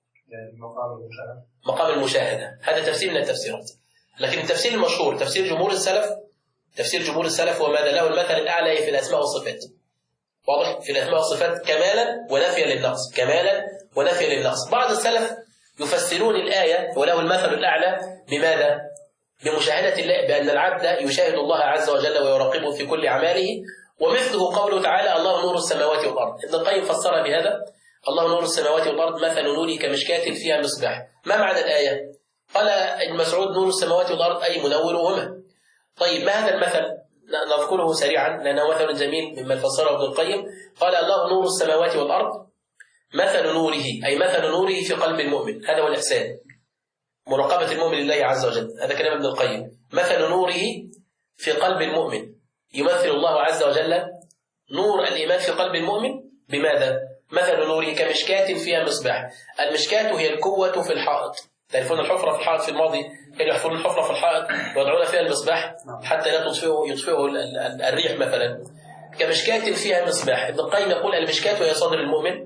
مقام المشاهدة. هذا تفسير من التفسيرات، لكن التفسير المشهور تفسير جمهور السلف هو ماذا؟ له المثل الأعلى في الأسماء والصفات. واضح؟ في الأسماء والصفات كمالا ونفيا للنقص. بعض السلف يفسرون الآية وله المثل الأعلى بماذا؟ بمشاهدة الله، بأن العبد يشاهد الله عز وجل ويراقبه في كل أعماله، ومثله قوله تعالى الله نور السماوات والأرض. ابن القيم فسر بهذا الله نور السماوات والأرض مثل نوره كمشكاة فيها مصباح. ما معنى الآية؟ قال ابن مسعود نور السماوات والأرض أي منورهما. طيب ما هذا المثل؟ نذكره سريعا لأنه مثل جميل ممن فسره ابن القيم. قال الله نور السماوات والأرض مثل نوره أي مثل نوره في قلب المؤمن، هذا هو الإحسان، مراقبة المؤمن لله عز وجل. هذا كلام ابن القيم. مثل نوره في قلب المؤمن، يمثل الله عز وجل نور الإيمان في قلب المؤمن بماذا؟ مثل نوره كمشكاة فيها مصباح. المشكاة هي الكوة في الحائط. تعرفون الحفرة في الحائط في الماضي كانوا يحفرون الحفرة في الحائط ويضعون فيها المصباح حتى لا يطفئه الريح مثلا. كمشكاة فيها مصباح. ابن القيم يقول المشكاة هي صدر المؤمن،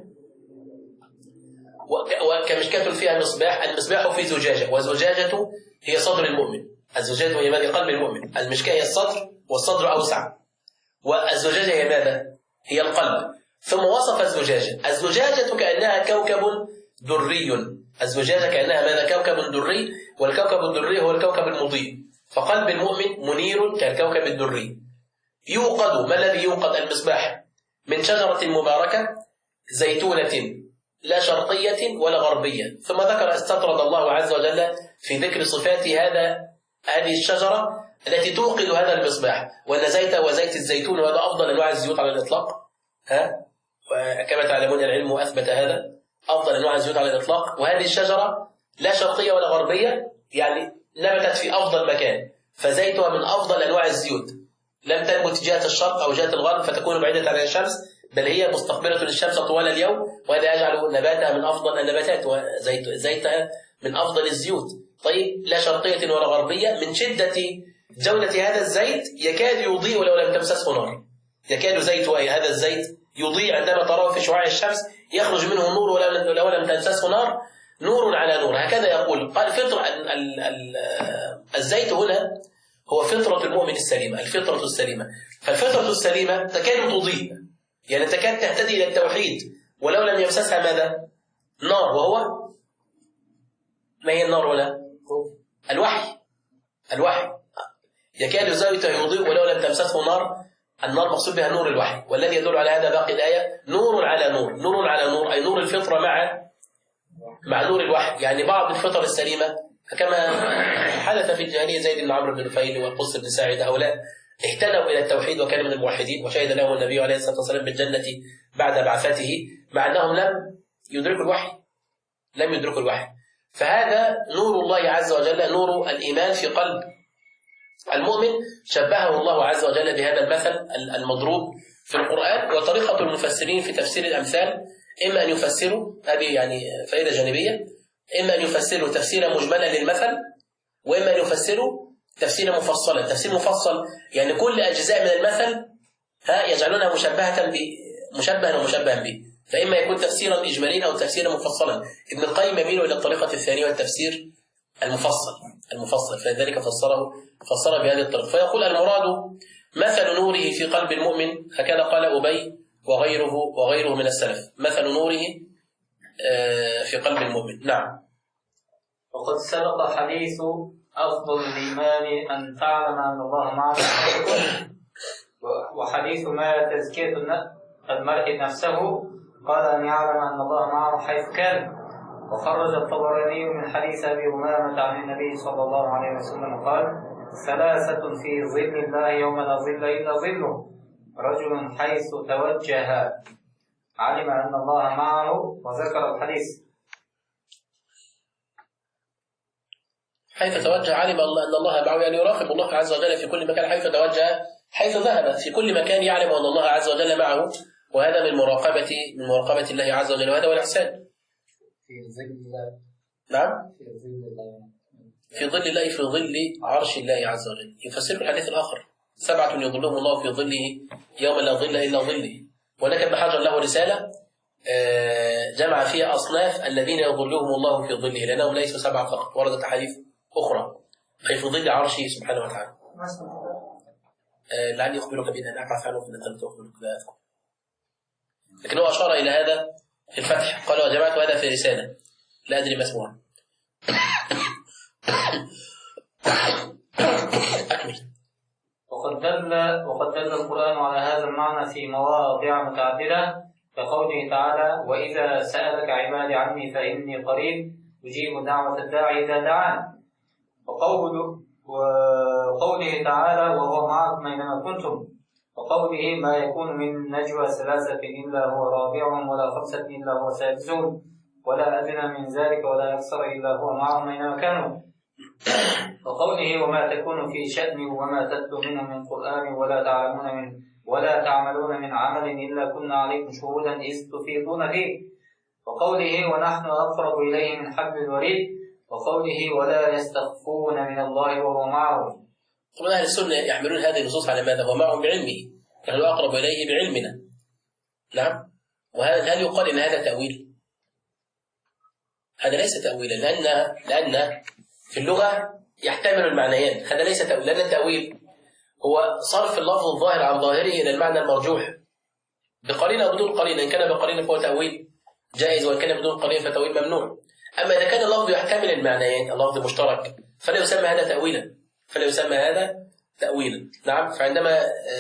وكمشكاة فيها مصباح. المصباح في زجاجة، والزجاجة هي صدر المؤمن. الزجاجة هي ماذا؟ قلب المؤمن. المشكاة هي الصدر، والصدر أوسع، والزجاجة هي ماذا؟ هي القلب. ثم وصف الزجاجة كأنها كوكب دري. الزجاجة كأنها ماذا؟ كوكب دري، والكوكب الدري هو الكوكب المضيء. فقلب المؤمن منير كالكوكب الدري. يوقد، ما الذي يوقد؟ المصباح من شجرة مباركة زيتونة لا شرقية ولا غربية. ثم ذكر استطرد الله عز وجل في ذكر صفات هذه الشجرة التي توقد هذا المصباح، وأن زيت وزيت الزيتون وهذا أفضل أنواع الزيوت على الإطلاق. وكما تعلمون العلم أثبت هذا، أفضل أنواع الزيوت على الإطلاق. وهذه الشجرة لا شرقية ولا غربية، يعني نبتت في أفضل مكان، فزيتها من أفضل أنواع الزيوت، لم تنبت جهة الشرق أو جهة الغرب فتكون بعيدة عن الشمس، بل هي مستقبلة للشمس طوال اليوم، وهذا يجعل نباتها من أفضل النباتات، وزيتها من أفضل الزيوت. طيب، لا شرقية ولا غربية. من شدة جودة هذا الزيت يكاد يضيء ولو لم تمسسه نار. يكاد زيت هذا الزيت يضيء عندما تراه في شعاع الشمس، يخرج منه النور ولو لم تمسسه نار، نور على نور. هكذا يقول. قال فطر الزيت هنا هو فطرة المؤمن السليمة، الفطرة السليمة. فالفطرة السليمة تكاد تضيء، يعني تكاد تهتدي إلى التوحيد ولو لم يمسسها ماذا؟ نار. وهو ما هي النار ولا؟ الوحي. يكاد زيته يضيء ولو لم تمسسه نار. النار مقصود بها نور الوحي، والذي يدل على هذا باقي الآية: نور على نور. نور على نور أي نور الفطرة مع نور الوحي. يعني بعض الفطر السليمة كما حدث في الجاهلية زيد بن عمرو بن نفيل والقص بن ساعد، هؤلاء اهتدوا إلى التوحيد وكانوا من الموحدين، وشهد لهم النبي عليه الصلاة والسلام بالجنة بعد بعثته، مع أنهم لم يدركوا الوحي. فهذا نور الله عز وجل، نور الإيمان في قلب المؤمن. شبهه الله عز وجل بهذا المثل المضروب في القرآن. وطريقة المفسرين في تفسير الأمثال إما أن يفسروا، هذه يعني فائدة جانبية، إما أن يفسروا تفسيرا مجملا للمثل، وإما أن يفسروا تفسيرا مفصلا. تفسير مفصل يعني كل أجزاء من المثل يجعلونها مشبها ومشبها به، فإما يكون تفسيرا إجماليا أو تفسيرا مفصلا. ابن القيم يميل إلى الطريقة الثانية والتفسير المفصل، فلذلك فسر بهذه الطريقة. فيقول: المراد مثل نوره في قلب المؤمن، هكذا قال أبي وغيره من السلف، مثل نوره في قلب المؤمن. نعم. وقد سبق حديث أفضل الإيمان أن تعلم أن الله معك، وحديث ما تزكية المرء نفسه قال أن يعلم أن الله معه حيث كان. وخرج الطبراني من حديث أبي أمامة عن النبي صلى الله عليه وسلم قال: ثلاثة في ظل الله يوم لا ظل إلا ظله: رجل حيث توجه علم أن الله معه، وذكر الحديث. حيث توجه علم أن الله معه، يعني يراقب الله عز وجل في كل مكان. حيث توجه، حيث ذهب، في كل مكان يعلم أن الله عز وجل معه، وهذا من مراقبة الله عز وجل، وهذا هو الإحسان. في ظل الله. نعم. في ظل الله، في ظل عرش الله عز وجل. يفسر الحديث الآخر: 7 يظلهم الله في ظله يوم لا ظل إلا ظله. ولكن ابن حجر له رسالة جمع فيها أصناف الذين يظلهم الله في ظله، لأنهم ليسوا 7 فقط، وردت أحاديث أخرى أي في ظل عرشه سبحانه وتعالى. لعلي أخبرك بأن أبحث عنه فإن لم تخبرك لا أذكر. لكن هو أشار إلى هذا في الفتح، قال: وجمعت هذا في رسالة لا أدري ما اسمها. أكمل. وقد دل القرآن على هذا المعنى في مواضع متعددة، كقوله تعالى: وإذا سألك عبادي عني فإني قريب أجيب دعوة الداعي إذا دعان. وقوله تعالى: وهو معكم أينما كنتم. وقوله: ما يكون من نجوى 3 إلا هو رابعهم ولا 5 إلا هو سادسهم ولا أدنى من ذلك ولا أكثر إلا هو معهم أينما كانوا. وقوله: وما تكون في شأن وما تتلو منه من قرآن ولا تعملون من عمل إلا كنا عليكم شهودا إذ تفيضون فيه. وقوله: ونحن أقرب إليه من حبل الوريد. وقوله: ولا يستخفون من الله وهو معهم. طبعا أهل السنة يحملون هذه النصوص على ماذا؟ هو معهم بعلمه، نحن أقرب إليه بعلمنا. نعم. وهل يقال إن هذا تأويل؟ هذا ليس تأويلا، لأن في اللغة يحتمل المعنيين. هذا ليس تأويل، لأن التأويل هو صرف اللفظ الظاهر عن ظاهره إلى المعنى المرجوح بقرينة أو بدون قرينة. إن كان بقرينة فهو تأويل، جائز، وإن كان بدون قرينة فتأويل ممنوع. أما إذا كان اللفظ يحتمل المعنيين، اللفظ مشترك، فلا يسمى هذا تأويلا، فلا يسمى هذا تأويلا. نعم. فعندما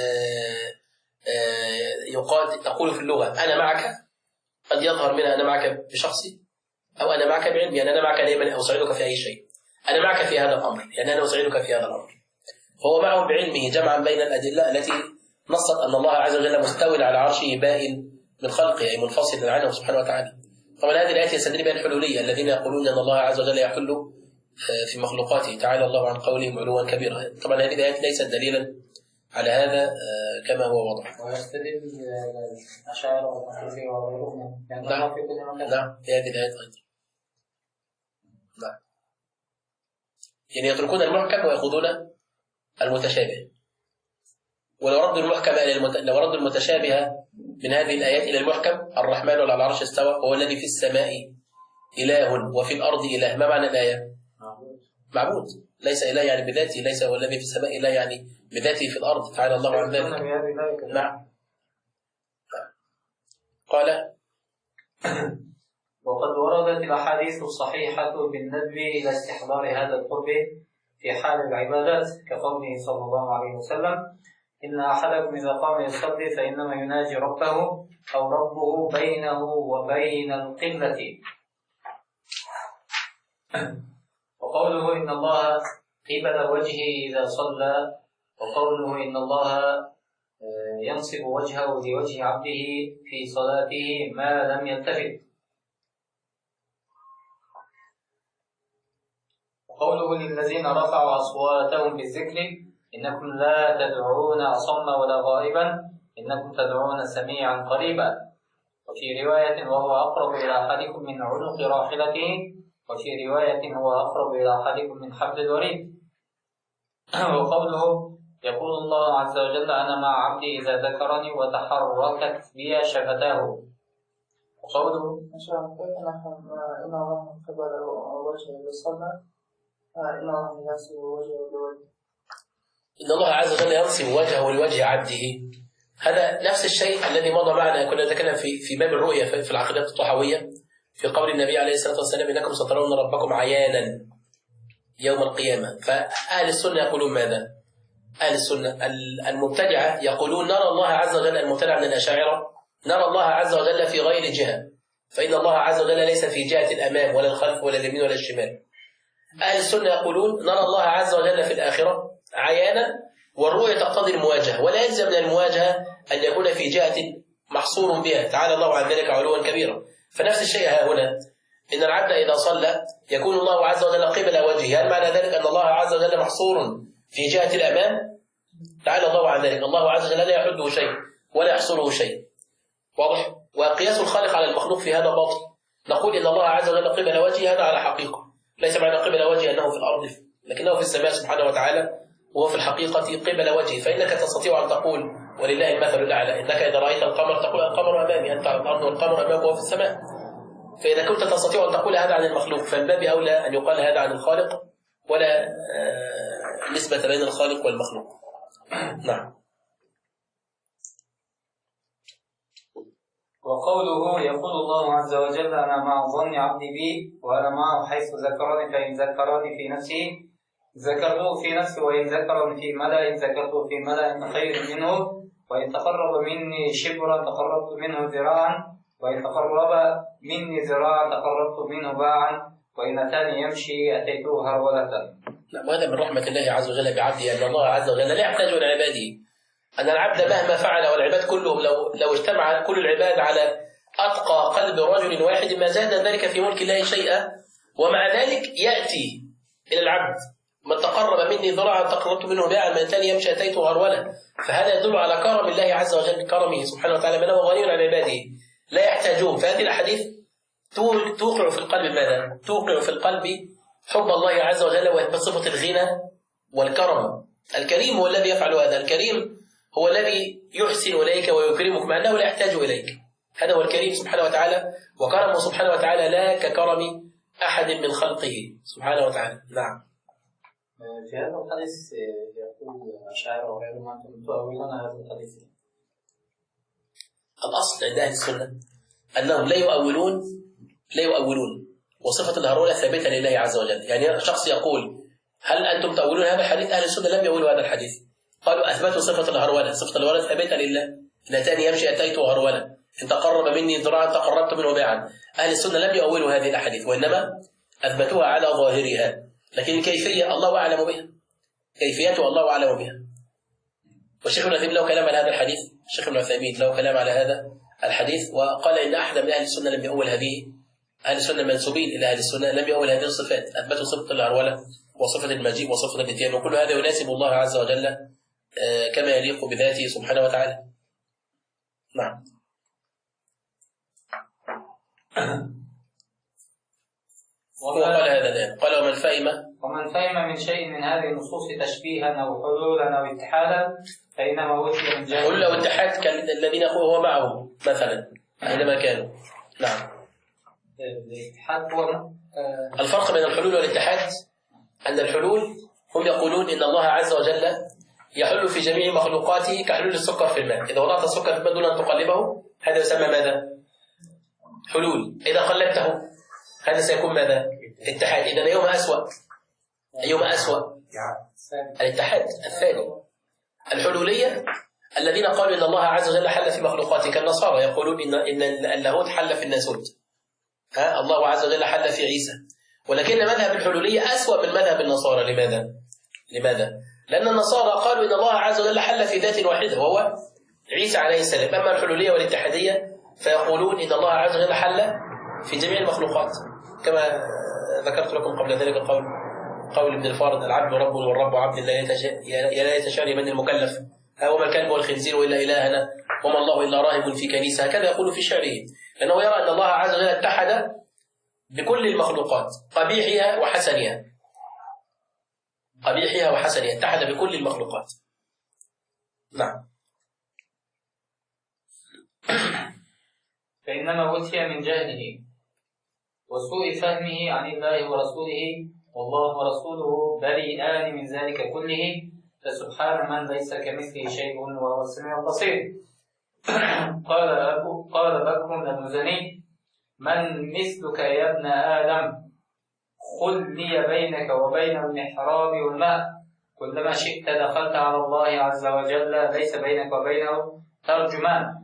تقول في اللغة أنا معك، قد يظهر منها أنا معك بشخصي، أو أنا معك بعلمي، يعني أنا معك دائما أساعدك في أي شيء، أنا معك في هذا الأمر، يعني أنا أساعدك في هذا الأمر. فهو معهم بعلمه جمعا بين الأدلة التي نصت أن الله عز وجل مستول على عرشه بائن من خلقه، أي منفصل عنه سبحانه وتعالى. طبعا هذه الآية يستدل بها الحلولية الذين يقولون أن الله عز وجل يحل في مخلوقاته، تعالى الله عن قولهم علوا كبيرا. طبعا هذه الآيات ليست دليلا على هذا كما هو واضح. ويستدل الأشاعرة والماتريدية وغيرهم لأن الله في كل مكان. نعم، في هذه الآيات أيضا. نعم، يعني يتركون المحكم ويأخذون المتشابه. ولو ردوا المتشابه من هذه الآيات إلى المحكم، الرحمن على العرش استوى وهو الذي في السماء إله وفي الأرض إله. ما معنى الآية؟ معبود، ليس إله يعني بذاته، ليس هو الذي في السماء إله يعني بذاته في الأرض، تعالى الله عن ذلك. نعم. قال وقد وردت الأحاديث الصحيحة بالندب إلى استحضار هذا القرب في حال العبادات، كقوله صلى الله عليه وسلم: إن أحدكم إذا قام يصلي فإنما يناجي ربه أو ربه بينه وبين القبلة. وقوله إن الله قبل وجهه إذا صلى، وقوله إن الله ينصب وجهه لوجه عبده في صلاته ما لم يلتفت. وقوله للذين رفعوا أصواتهم بالذكر: إنكم لا تدعون أصم ولا غائبا، إنكم تدعون سميعا قريبا. وفي رواية: وهو أقرب إلى أحدكم من عنق راحلته، وفي رواية: هو أقرب إلى أحدكم من حبل الوريد. وقوله: يقول الله عز وجل: أنا مع عبدي إذا ذكرني وتحركت بي شفتاه. وقوله: إن الله قبل وجهه بالصلاة، إن الله ينصب وجهه لوجهه. إن الله عز وجل ينصب وجهه لوجه عبده، هذا نفس الشيء الذي مضى معنا كنا نتكلم في باب الرؤية في العقيدة الطحاوية، في قول النبي عليه الصلاة والسلام: إنكم سترون ربكم عيانا يوم القيامة. فأهل السنة يقولون ماذا؟ أهل السنة المبتدعة يقولون نرى الله عز وجل، المبتدع من الأشاعرة، نرى الله عز وجل في غير جهة، فإن الله عز وجل ليس في جهة الأمام ولا الخلف ولا اليمين ولا الشمال. أهل السنة يقولون نرى الله عز وجل في الآخرة عيانا، والرؤية تقتضي المواجهة، ولا يلزم من المواجهة أن يكون في جهة محصور بها، تعالى الله عن ذلك علوا كبيرا. فنفس الشيء ها هنا، إن العبد إذا صلى يكون الله عز وجل قبل وجهه. هل معنى ذلك أن الله عز وجل محصور في جهة الأمام؟ تعالى الله عن ذلك. الله عز وجل لا يحده شيء ولا يحصره شيء، واضح؟ وقياس الخالق على المخلوق في هذا باطل. نقول إن الله عز وجل قبل وجهه، هذا على حقيقة، ليس معنى قبل وجهه أنه في الأرض، لكنه في السماء سبحانه وتعالى، وهو في الحقيقة قبل وجهه. فإنك تستطيع أن تقول ولله المثل الأعلى: إنك إذا رأيت القمر تقول القمر أمامي، أنت على الأرض والقمر أمامك وهو في السماء. فإذا كنت تستطيع أن تقول هذا عن المخلوق، فالباب أولى أن يقال هذا عن الخالق، ولا نسبة بين الخالق والمخلوق. نعم. وقوله: يقول الله عز وجل: أنا مع ظن عبدي بي وأنا معه حيث ذكرني، فإن ذكرني في نفسي ذكرته في نفسي، وإن ذكرني في ملأ ذكرته في ملأ خير منه، وإن تقرب مني شبرا تقربت منه ذراعا، وإن تقرب مني ذراعا تقربت منه باعا، وإن أتاني يمشي أتيته هرولة. وهذا من رحمة الله عز وجل بعبده، أن الله عز وجل لا يحتاج إلى عباده، أن العبد مهما فعل والعباد كلهم لو اجتمع كل العباد على أتقى قلب رجل واحد ما زاد ذلك في ملك الله شيئا، ومع ذلك يأتي إلى العبد: من تقرب مني ذراعا تقربت منه باعا، من أتاني يمشي أتيته هرولة. فهذا يدل على كرم الله عز وجل، كرمه سبحانه وتعالى، من هو غني عن عباده لا يحتاجون. فهذه الأحاديث توقع في القلب ماذا؟ توقع في القلب حب الله عز وجل وصفة الغنى والكرم. الكريم هو الذي يفعل هذا، الكريم هو الذي يحسن إليك ويكرمك مع أنه لا يحتاج إليك. هذا هو الكريم سبحانه وتعالى، وكرمه سبحانه وتعالى لا ككرم أحد من خلقه سبحانه وتعالى. نعم. في هذا الحديث يقول الأشاعرة وغيرهم: أنتم تؤولون هذا الحديث. الأصل عند أهل السنة أنهم لا يؤولون وصفة الهرولة ثابتة لله عز وجل. يعني شخص يقول هل أنتم تؤولون هذا الحديث؟ أهل السنة لم يؤولوا هذا الحديث، قالوا أثبتوا صفة الهرولة. صفة الهرولة ثابتة لله، إن أتاني يمشي أتيته هرولة، إن تقرب مني ذراعا تقربت منه باعا. أهل السنة لم يؤولوا هذه الأحاديث وإنما أثبتوها على ظاهرها، لكن الكيفية الله أعلم بها، كيفيته الله أعلم بها. والشيخ ابن عثيمين له كلام على هذا الحديث، الشيخ ابن عثيمين له كلام على هذا الحديث، وقال إن أحد من أهل السنة لم يؤول هذه، أهل السنة المنسوبين إلى أهل السنة لم يؤول هذه الصفات، أثبتوا صفة الهرولة وصفة المجيء وصفة الاتيان، وكل هذا يناسب الله عز وجل كما يليق بذاته سبحانه وتعالى. نعم. وقال هذا الآن، قال ومن فهم من شيء من هذه النصوص تشبيها أو حلولا أو اتحادا فإنما وجه من جهل. حلول أو اتحاد كالذين هو معه مثلا عندما كانوا. نعم. الاتحاد هو الفرق بين الحلول والاتحاد أن الحلول هم يقولون إن الله عز وجل يحل في جميع مخلوقاته كحلول السكر في الماء. إذا وضعت السكر في الماء دون أن تقلبه هذا يسمى ماذا؟ حلول. إذا قلبته هذا سيكون ماذا؟ اتحاد. إذا أيهما أسوأ؟ الاتحاد الثاني. الحلولية الذين قالوا إن الله عز وجل حل في مخلوقاته كالنصارى، يقولون إن اللاهوت حل في الناسوت، الله عز وجل حل في عيسى. ولكن مذهب الحلولية أسوأ من مذهب النصارى. لماذا؟ لأن النصارى قالوا إن الله عز وجل حل في ذات واحدة وهو عيسى عليه السلام. أما الحلولية والاتحادية فيقولون إن الله عز وجل حل في جميع المخلوقات، كما ذكرت لكم قبل ذلك قول ابن الفارض: العبد رب والرب عبد لا يتشاء لمن المكلف، وما الكلب والخنزير إلا إلهنا، وما الله إلا راهب في كنيسة. هكذا يقول في شعره، لأنه يرى أن الله عز وجل اتحد بكل المخلوقات قبيحها وحسنها، اتحد بكل المخلوقات. نعم. فإنما أتي من جهله وسوء فهمه عن الله ورسوله، والله ورسوله بريئان من ذلك كله، فسبحان من ليس كمثله شيء وهو السميع البصير. قال بكر المزني: من مثلك يا ابن آدم؟ خذ لي بينك وبين المحراب والماء، كلما شئت دخلت على الله عز وجل ليس بينك وبينه ترجمان.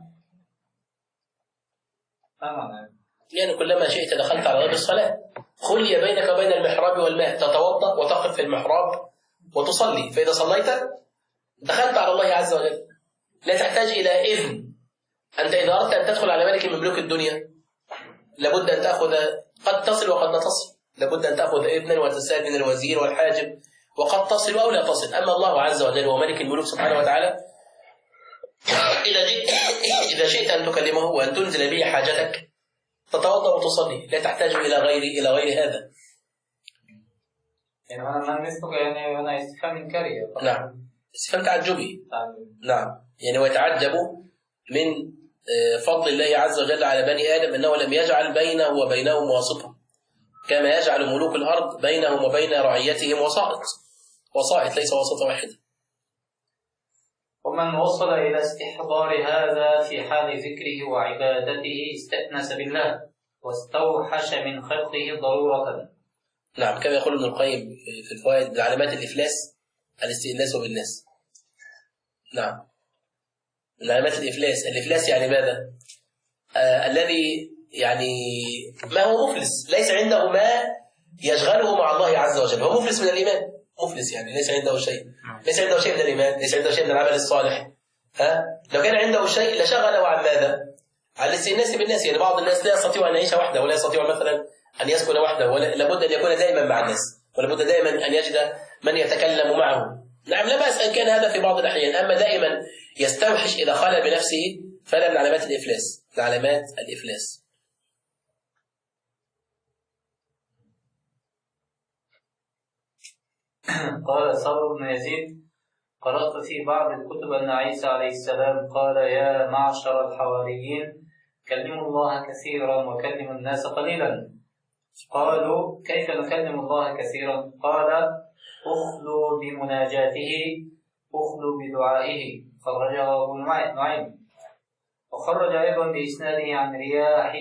يعني كلما شئت دخلت على باب الصلاة. خلي بينك وبين المحراب والماء، تتوضأ وتقف في المحراب وتصلي، فإذا صليت دخلت على الله عز وجل، لا تحتاج إلى إذن. أنت إذا أردت أن تدخل على ملك من ملوك الدنيا لابد أن تأخذ، قد تصل وقد لا تصل، لابد أن تأخذ إذنا وتستأذن الوزير والحاجب، وقد تصل أو لا تصل. أما الله عز وجل هو ملك الملوك سبحانه وتعالى، إذا شئت أن تكلمه وأن تنزل به حاجتك تتوضأ وتصلي، لا تحتاج إلى غير هذا. يعني من مثلك يعني أنا استفهام إنكاري. نعم، استفهام تعجبي. نعم، يعني ويتعجب من فضل الله عز وجل على بني آدم أنه لم يجعل بينه وبينهم واسطة، كما يجعل ملوك الأرض بينهم وبين رعيتهم وسائط ليس واسطة واحدة. ومن وصل إلى استحضار هذا في حال ذكره وعبادته استأنس بالله واستوحش من خلقه ضرورة. نعم، كما يقول ابن القيم في الفوائد: علامات الإفلاس الاستئناس بالناس. نعم، علامات الإفلاس يعني ماذا؟ الذي يعني ما هو مفلس، ليس عنده ما يشغله مع الله عز وجل، هو مفلس من الإيمان، مفلس يعني ليس عنده شيء، ليس عنده شيء من الإيمان، ليس عنده شيء من العمل الصالح. لو كان عنده شيء لشغله عن ماذا؟ عن الاستئناس بالناس. يعني بعض الناس لا يستطيع أن يعيش وحده، ولا يستطيع مثلا أن يسكن وحده، لابد أن يكون دائما مع الناس، ولابد دائما أن يجد من يتكلم معه. نعم، لا بأس أن كان هذا في بعض الأحيان، أما دائما يستوحش إذا خلى بنفسه فلا من علامات الإفلاس، من علامات الإفلاس. قال ثور بن يزيد: قرأت في بعض الكتب أن عيسى عليه السلام قال: يا معشر الحواريين كلموا الله كثيرا وكلموا الناس قليلا. قالوا: كيف نكلم الله كثيرا؟ قال: أخلوا بمناجاته، أخلوا بدعائه. خرجه أبو نعيم. وخرج أيضا بإسناده عن رياح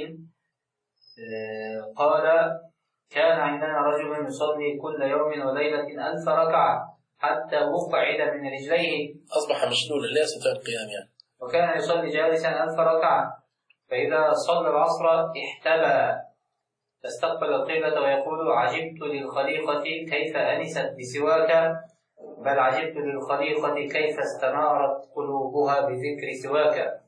قال: كان عندنا رجل يصلي كل يوم وليلة 1000 ركعة حتى وقعد من رجليه، أصبح مشلولا لا يستطيع القيام يعني. وكان يصلي جالسا 1000 ركعة، فإذا صلى العصر احتبى فاستقبل القبلة ويقول: عجبت للخليقة كيف أنست بسواك، بل عجبت للخليقة كيف استنارت قلوبها بذكر سواك.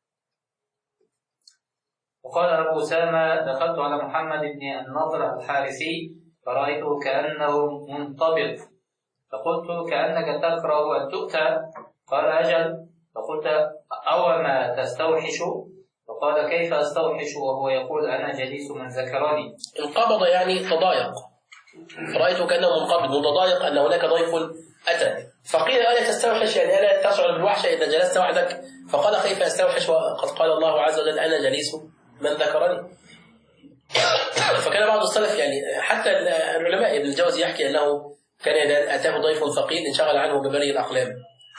وقال أبو أسامة: دخلت على محمد بن النضر الحارثي فرأيته كأنه منطبق، فقلت: كأنك تكره أن تؤتى؟ قال: أجل. فقلت: أوما تستوحش؟ فقال: كيف أستوحش وهو يقول أنا جليس من ذكرني؟ انقبض يعني تضايق، فرأيته كأنه منقبض متضايق أن هناك ضيف أتى، فقيل: ألا تستوحش يعني ألا تشعر بالوحشة إذا جلست وحدك؟ فقال: كيف أستوحش وقد قال الله عز وجل أنا جليس من ذكرني. فكان بعض السلف يعني حتى العلماء، ابن الجوزي يحكي أنه كان إذا أتاه ضيف ثقيل انشغل عنه ببني الأقلام.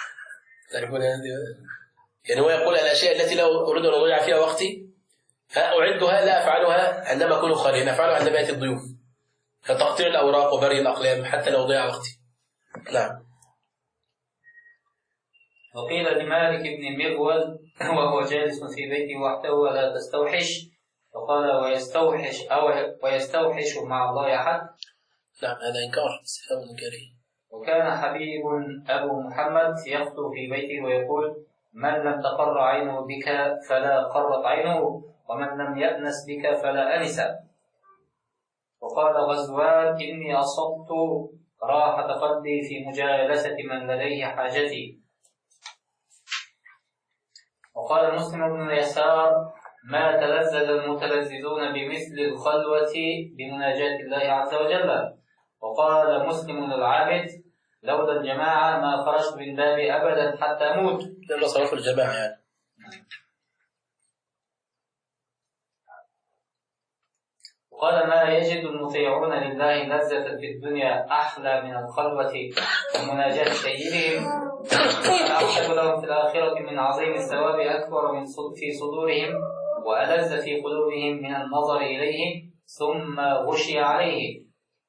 يعني هو يقول: الأشياء التي لا أريد أن أضيع فيها وقتي أعدها لا أفعلها عندما أكون خاليا، أفعلها عندما يأتي الضيوف، كتقطيع الأوراق وبري الأقلام حتى لو ضيع وقتي. نعم. وقيل لمالك بن مغول وهو جالس في بيته وحده: لا تستوحش؟ فقال: ويستوحش مع الله أحد؟ نعم، هذا إنكار، استفهام إنكاري. وكان حبيب أبو محمد يخطو في بيته ويقول: من لم تقر عينه بك فلا قرت عينه، ومن لم يأنس بك فلا أنس. وقال غزوان: إني أصبت راحة قلبي في مجالسة من لديه حاجتي. وقال مسلم بن يسار: ما تلذذ المتلذذون بمثل الخلوة بمناجاة الله عز وجل. وقال مسلم العابد: لولا الجماعة ما خرجت من بابي أبدا حتى أموت. لولا صلاة الجماعة يعني. وقال: ما يجد المطيعون لله لذة في الدنيا أحلى من الخلوة ومناجاة سيدهم، أحسب لهم في الآخرة من عظيم الثواب أكبر من في صدورهم وألذ في قلوبهم من النظر إليه ثم غشي عليه.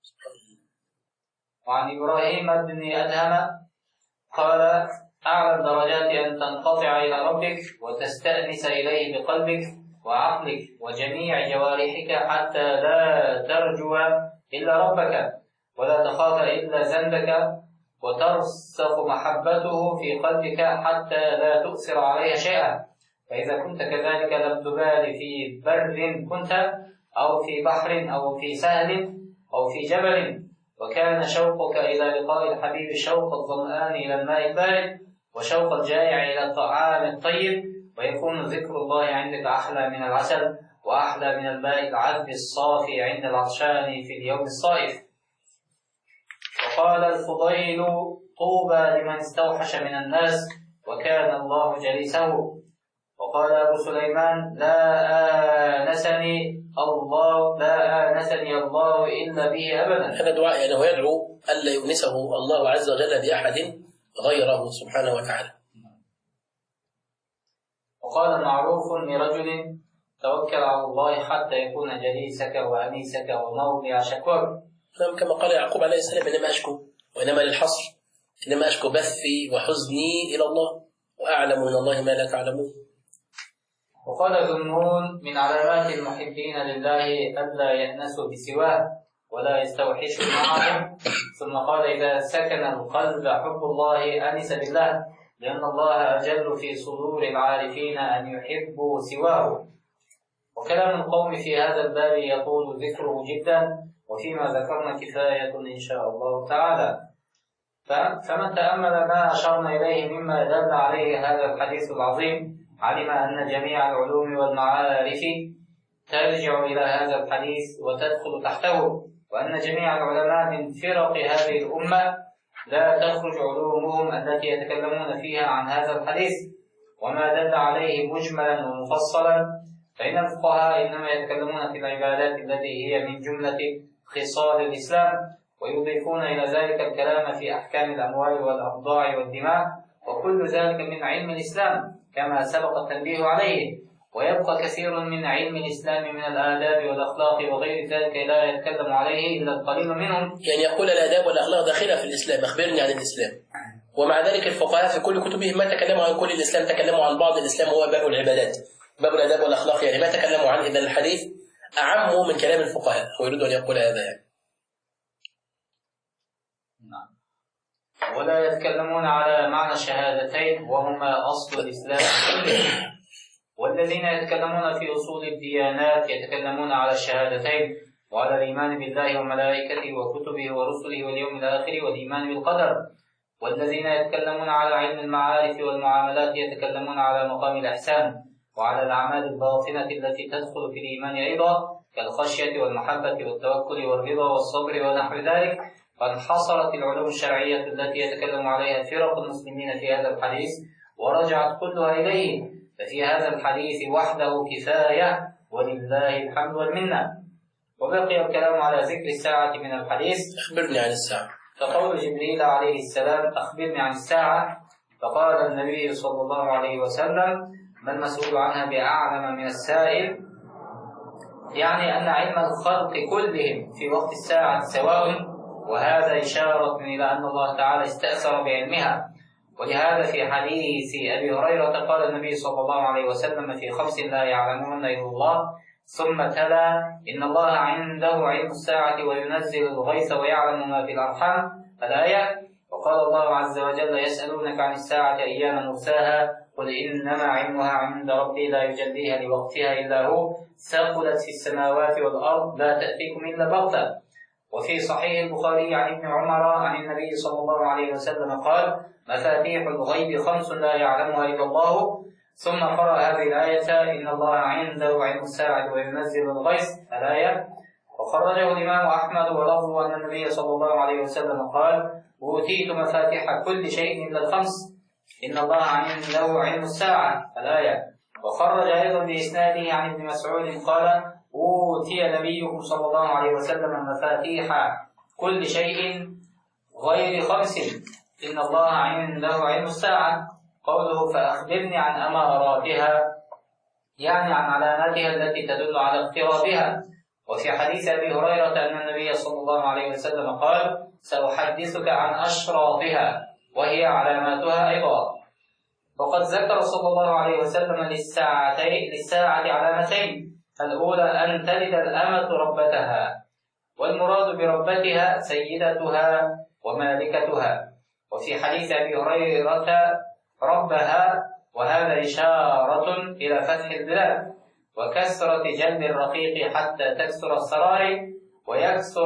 وعن إبراهيم بن أدهم قال: أعلى الدرجات أن تنقطع إلى ربك وتستأنس إليه بقلبك وعقلك وجميع جوارحك حتى لا ترجو إلا ربك ولا تخاف إلا ذنبك، وترسخ محبته في قلبك حتى لا تؤثر عليها شيئا. فإذا كنت كذلك لم تبال في بر كنت أو في بحر أو في سهل أو في جبل، وكان شوقك إلى لقاء الحبيب شوق الظمآن إلى الماء البارد وشوق الجائع إلى الطعام الطيب، ويكون ذكر الله عندك أحلى من العسل وأحلى من الماء العذب الصافي عند العطشان في اليوم الصائف. وقال الفضيل: طوبى لمن استوحش من الناس وكان الله جليسه. وقال أبو سليمان: لا آنسني الله إلا به أبدا. هذا دعاء يعني هو يدعو ألا يؤنسه الله عز وجل بأحد غيره سبحانه وتعالى. وقال معروف لرجل: توكل على الله حتى يكون جليسك وأنيسك وموضع شكوك. كما قال يعقوب عليه السلام: إنما أشكو، وإنما للحصر، إنما أشكو بثي وحزني إلى الله وأعلم من الله ما لا تعلمون. وقال ذنون: من علامات المحبين لله ألا يأنسوا بسواه ولا يستوحشوا معه. ثم قال: إذا سكن القلب حب الله أنس بالله، لأن الله أجل في صدور العارفين أن يحبوا سواه. وكلام القوم في هذا الباب يطول ذكره جدا، وفيما ذكرنا كفاية إن شاء الله تعالى. فمن تأمل ما أشرنا إليه مما دل عليه هذا الحديث العظيم علم أن جميع العلوم والمعارف ترجع إلى هذا الحديث وتدخل تحته، وأن جميع العلماء من فرق هذه الأمة لا تخرج علومهم التي يتكلمون فيها عن هذا الحديث وما دل عليه مجملا ومفصلا. فإن الفقهاء إنما يتكلمون في العبادات التي هي من جملة خصال الإسلام، ويضيفون إلى ذلك الكلام في أحكام الأموال والأبضاع والدماء، وكل ذلك من علم الإسلام كما سبق التنبيه عليه. ويبقى كثير من علم الإسلام من الآداب والأخلاق وغير ذلك لا يتكلم عليه إلا القليل منهم. يعني يقول الآداب والأخلاق داخلة في الإسلام، أخبرني عن الإسلام. ومع ذلك الفقهاء في كل كتبهم ما تكلموا عن كل الإسلام، تكلموا عن بعض الإسلام هو باب العبادات، باب الآداب والأخلاق يعني ما تكلموا عنه. إذا الحديث أعم من كلام الفقهاء، ويريد أن يقول هذا يعني. ولا يتكلمون على معنى الشهادتين وهما أصل الإسلام كله. والذين يتكلمون في أصول الديانات يتكلمون على الشهادتين وعلى الإيمان بالله وملائكته وكتبه ورسله واليوم الآخر والإيمان بالقدر. والذين يتكلمون على علم المعارف والمعاملات يتكلمون على مقام الإحسان وعلى الأعمال الباطنة التي تدخل في الإيمان أيضا كالخشية والمحبة والتوكل والرضا والصبر ونحو ذلك. فانحصرت العلوم الشرعية التي يتكلم عليها فرق المسلمين في هذا الحديث ورجعت كلها إليه، ففي هذا الحديث وحده كفاية ولله الحمد والمنة. وبقي الكلام على ذكر الساعة من الحديث. أخبرني عن الساعة. فقول جبريل عليه السلام أخبرني عن الساعة، فقال النبي صلى الله عليه وسلم ما المسؤول عنها بأعلم من السائل، يعني أن علم الخلق كلهم في وقت الساعة سواء، وهذا إشارة إلى أن الله تعالى استأثر بعلمها. ولهذا في حديث أبي هريرة قال النبي صلى الله عليه وسلم في 5 لا يعلمهن إلا الله، ثم تلا إن الله عنده علم الساعة وينزل الغيث ويعلم ما في الأرحام الآية. وقال الله عز وجل يسألونك عن الساعة أيان مرساها قل إنما علمها عند ربي لا يجليها لوقتها إلا هو ثقلت في السماوات والأرض لا تأتيكم إلا بغتة. وفي صحيح البخاري عن ابن عمر عن النبي صلى الله عليه وسلم قال مفاتيح الغيب 5 لا يعلمها إلا الله، ثم قرأ هذه الآية إن الله عنده علم الساعة وينزل الغيث الآية. وخرجه الإمام أحمد ولفظه أن النبي صلى الله عليه وسلم قال أوتيت مفاتيح كل شيء إلا 5 إن الله عنده علم الساعة الآية. وخرج أيضا بإسناده عن ابن مسعود قال أوتي نبيكم صلى الله عليه وسلم مفاتيح كل شيء غير 5 إن الله عنده علم الساعة. قوله فأخبرني عن أماراتها يعني عن علاماتها التي تدل على اقترابها. وفي حديث أبي هريرة أن النبي صلى الله عليه وسلم قال سأحدثك عن أشراطها وهي علاماتها أيضا. وقد ذكر صلى الله عليه وسلم للساعة علامتين، الأولى أن تلد الأمة ربتها، والمراد بربتها سيدتها ومالكتها. وفي حديث أبي هريرة ربها، وهذا إشارة إلى فتح البلاد وكثرة جلب الرقيق حتى تكثر السرائر ويكثر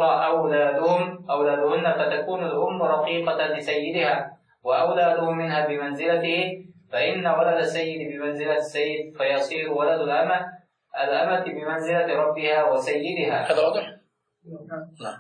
أولادهن فتكون الأم رقيقة لسيدها وأولاده منها بمنزلته، فإن ولد السيد بمنزلة السيد فيصير ولد الأمة بمنزلة ربها وسيدها. هذا واضح؟ نعم.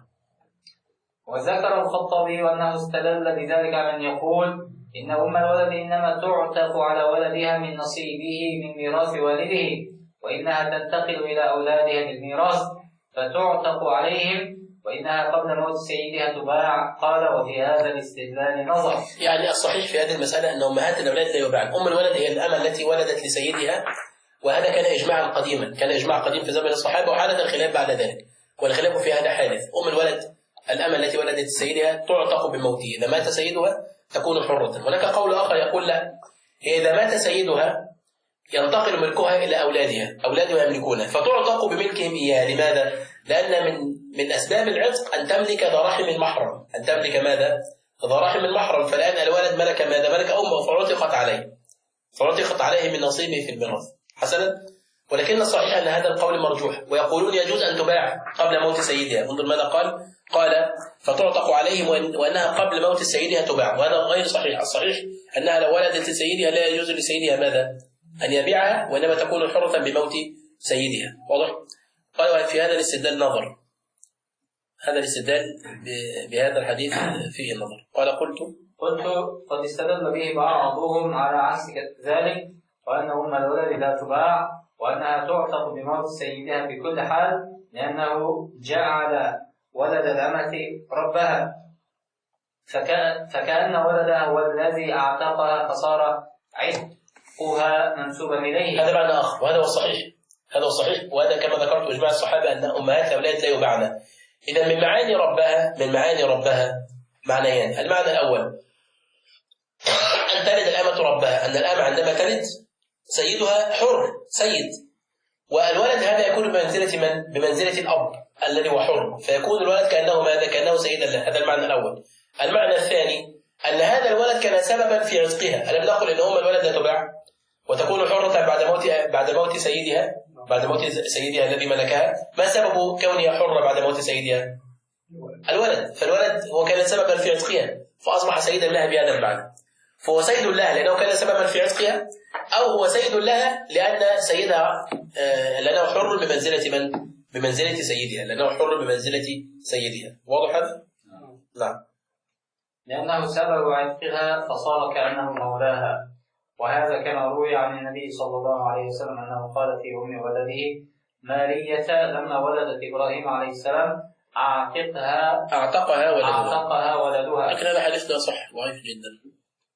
وذكر الخطابي أنه استدل بذلك على أن يقول إن أم الولد إنما تعتق على ولدها من نصيبه من ميراث والده، وإنها تنتقل إلى أولادها بالميراث فتعتق عليهم، وإنها قبل موت سيدها تباع. قال وفي هذا الاستدلال نظر. يعني الصحيح في هذه المسألة أن أمهات الأولاد لا يباعن. أم الولد هي الأمة التي ولدت لسيدها، وهذا كان إجماعا قديما، كان إجماع قديم في زمن الصحابة وحدث الخلاف بعد ذلك، والخلاف في هذا حادث. أم الولد الأمة التي ولدت لسيدها تعتق بموته، إذا مات سيدها تكون حرة. هناك قول آخر يقول لا، هي إذا مات سيدها ينتقل ملكها إلى أولادها يملكونها فتعتق بملكهم إياها. لماذا؟ لأن من أسباب العتق أن تملك ذا رحم محرم، أن تملك ماذا؟ ذا رحم محرم. فالآن الولد ملك ماذا؟ ملك أمه فعتقت عليه من نصيبه في الميراث. حسنا. ولكن الصحيح أن هذا القول مرجوح، ويقولون يجوز أن تباع قبل موت سيدها. انظر ماذا قال فتعتق عليهم وأنها قبل موت سيدها تباع، وهذا غير صحيح. الصحيح أنها لو ولدت لسيدها لا يجوز لسيدها ماذا؟ أن يبيعها، وإنما تكون حرة بموت سيدها. واضح؟ قال في هذا الاستدلال نظر، هذا الاستدلال بهذا الحديث فيه نظر. قال قلت قد استدل به بعضهم على عكس ذلك، وأن أم الولد لا تباع، وأنها تعتق بموت سيدها في كل حال، لأنه جعل ولد الأمة ربها. فكأن ولدها هو الذي أعتقها فصار عتقها منسوبا إليه. هذا معنى آخر وهذا هو الصحيح. هذا هو الصحيح، وهذا كما ذكرت إجماع الصحابة أن أمهات الأولاد لا يباعن. إذا من معاني ربها معنيان. المعنى الأول أن تلد الأمة ربها، أن الأمة عندما تلد سيدها حر سيد، والولد هذا يكون بمنزلة من؟ بمنزلة الأب الذي هو حر، فيكون الولد كأنه ماذا؟ كأنه سيدا له. هذا المعنى الأول. المعنى الثاني أن هذا الولد كان سببا في عتقها. ألم نقل إن أم الولد لا تباع وتكون حرة بعد موت سيدها، بعد موت سيدها الذي ملكها؟ ما سبب كونها حرة بعد موت سيدها؟ الولد. فالولد هو كان سببا في عتقها فأصبح سيدا لها بهذا المعنى. فهو سيد لها لأنه كان سببا في عتقها، أو هو سيد لها لأن سيدها لأنه حر بمنزلة من؟ بمنزلة سيدها، لأنه حر بمنزلة سيدها. واضح هذا؟ نعم. لأنه سبب عتقها فصار كأنه مولاها. وهذا كما روي عن النبي صلى الله عليه وسلم أنه قال في أم ولده مارية لما ولدت إبراهيم عليه السلام أعتقها ولدها. لكن هذا حديث لا صح، ضعيف جدا.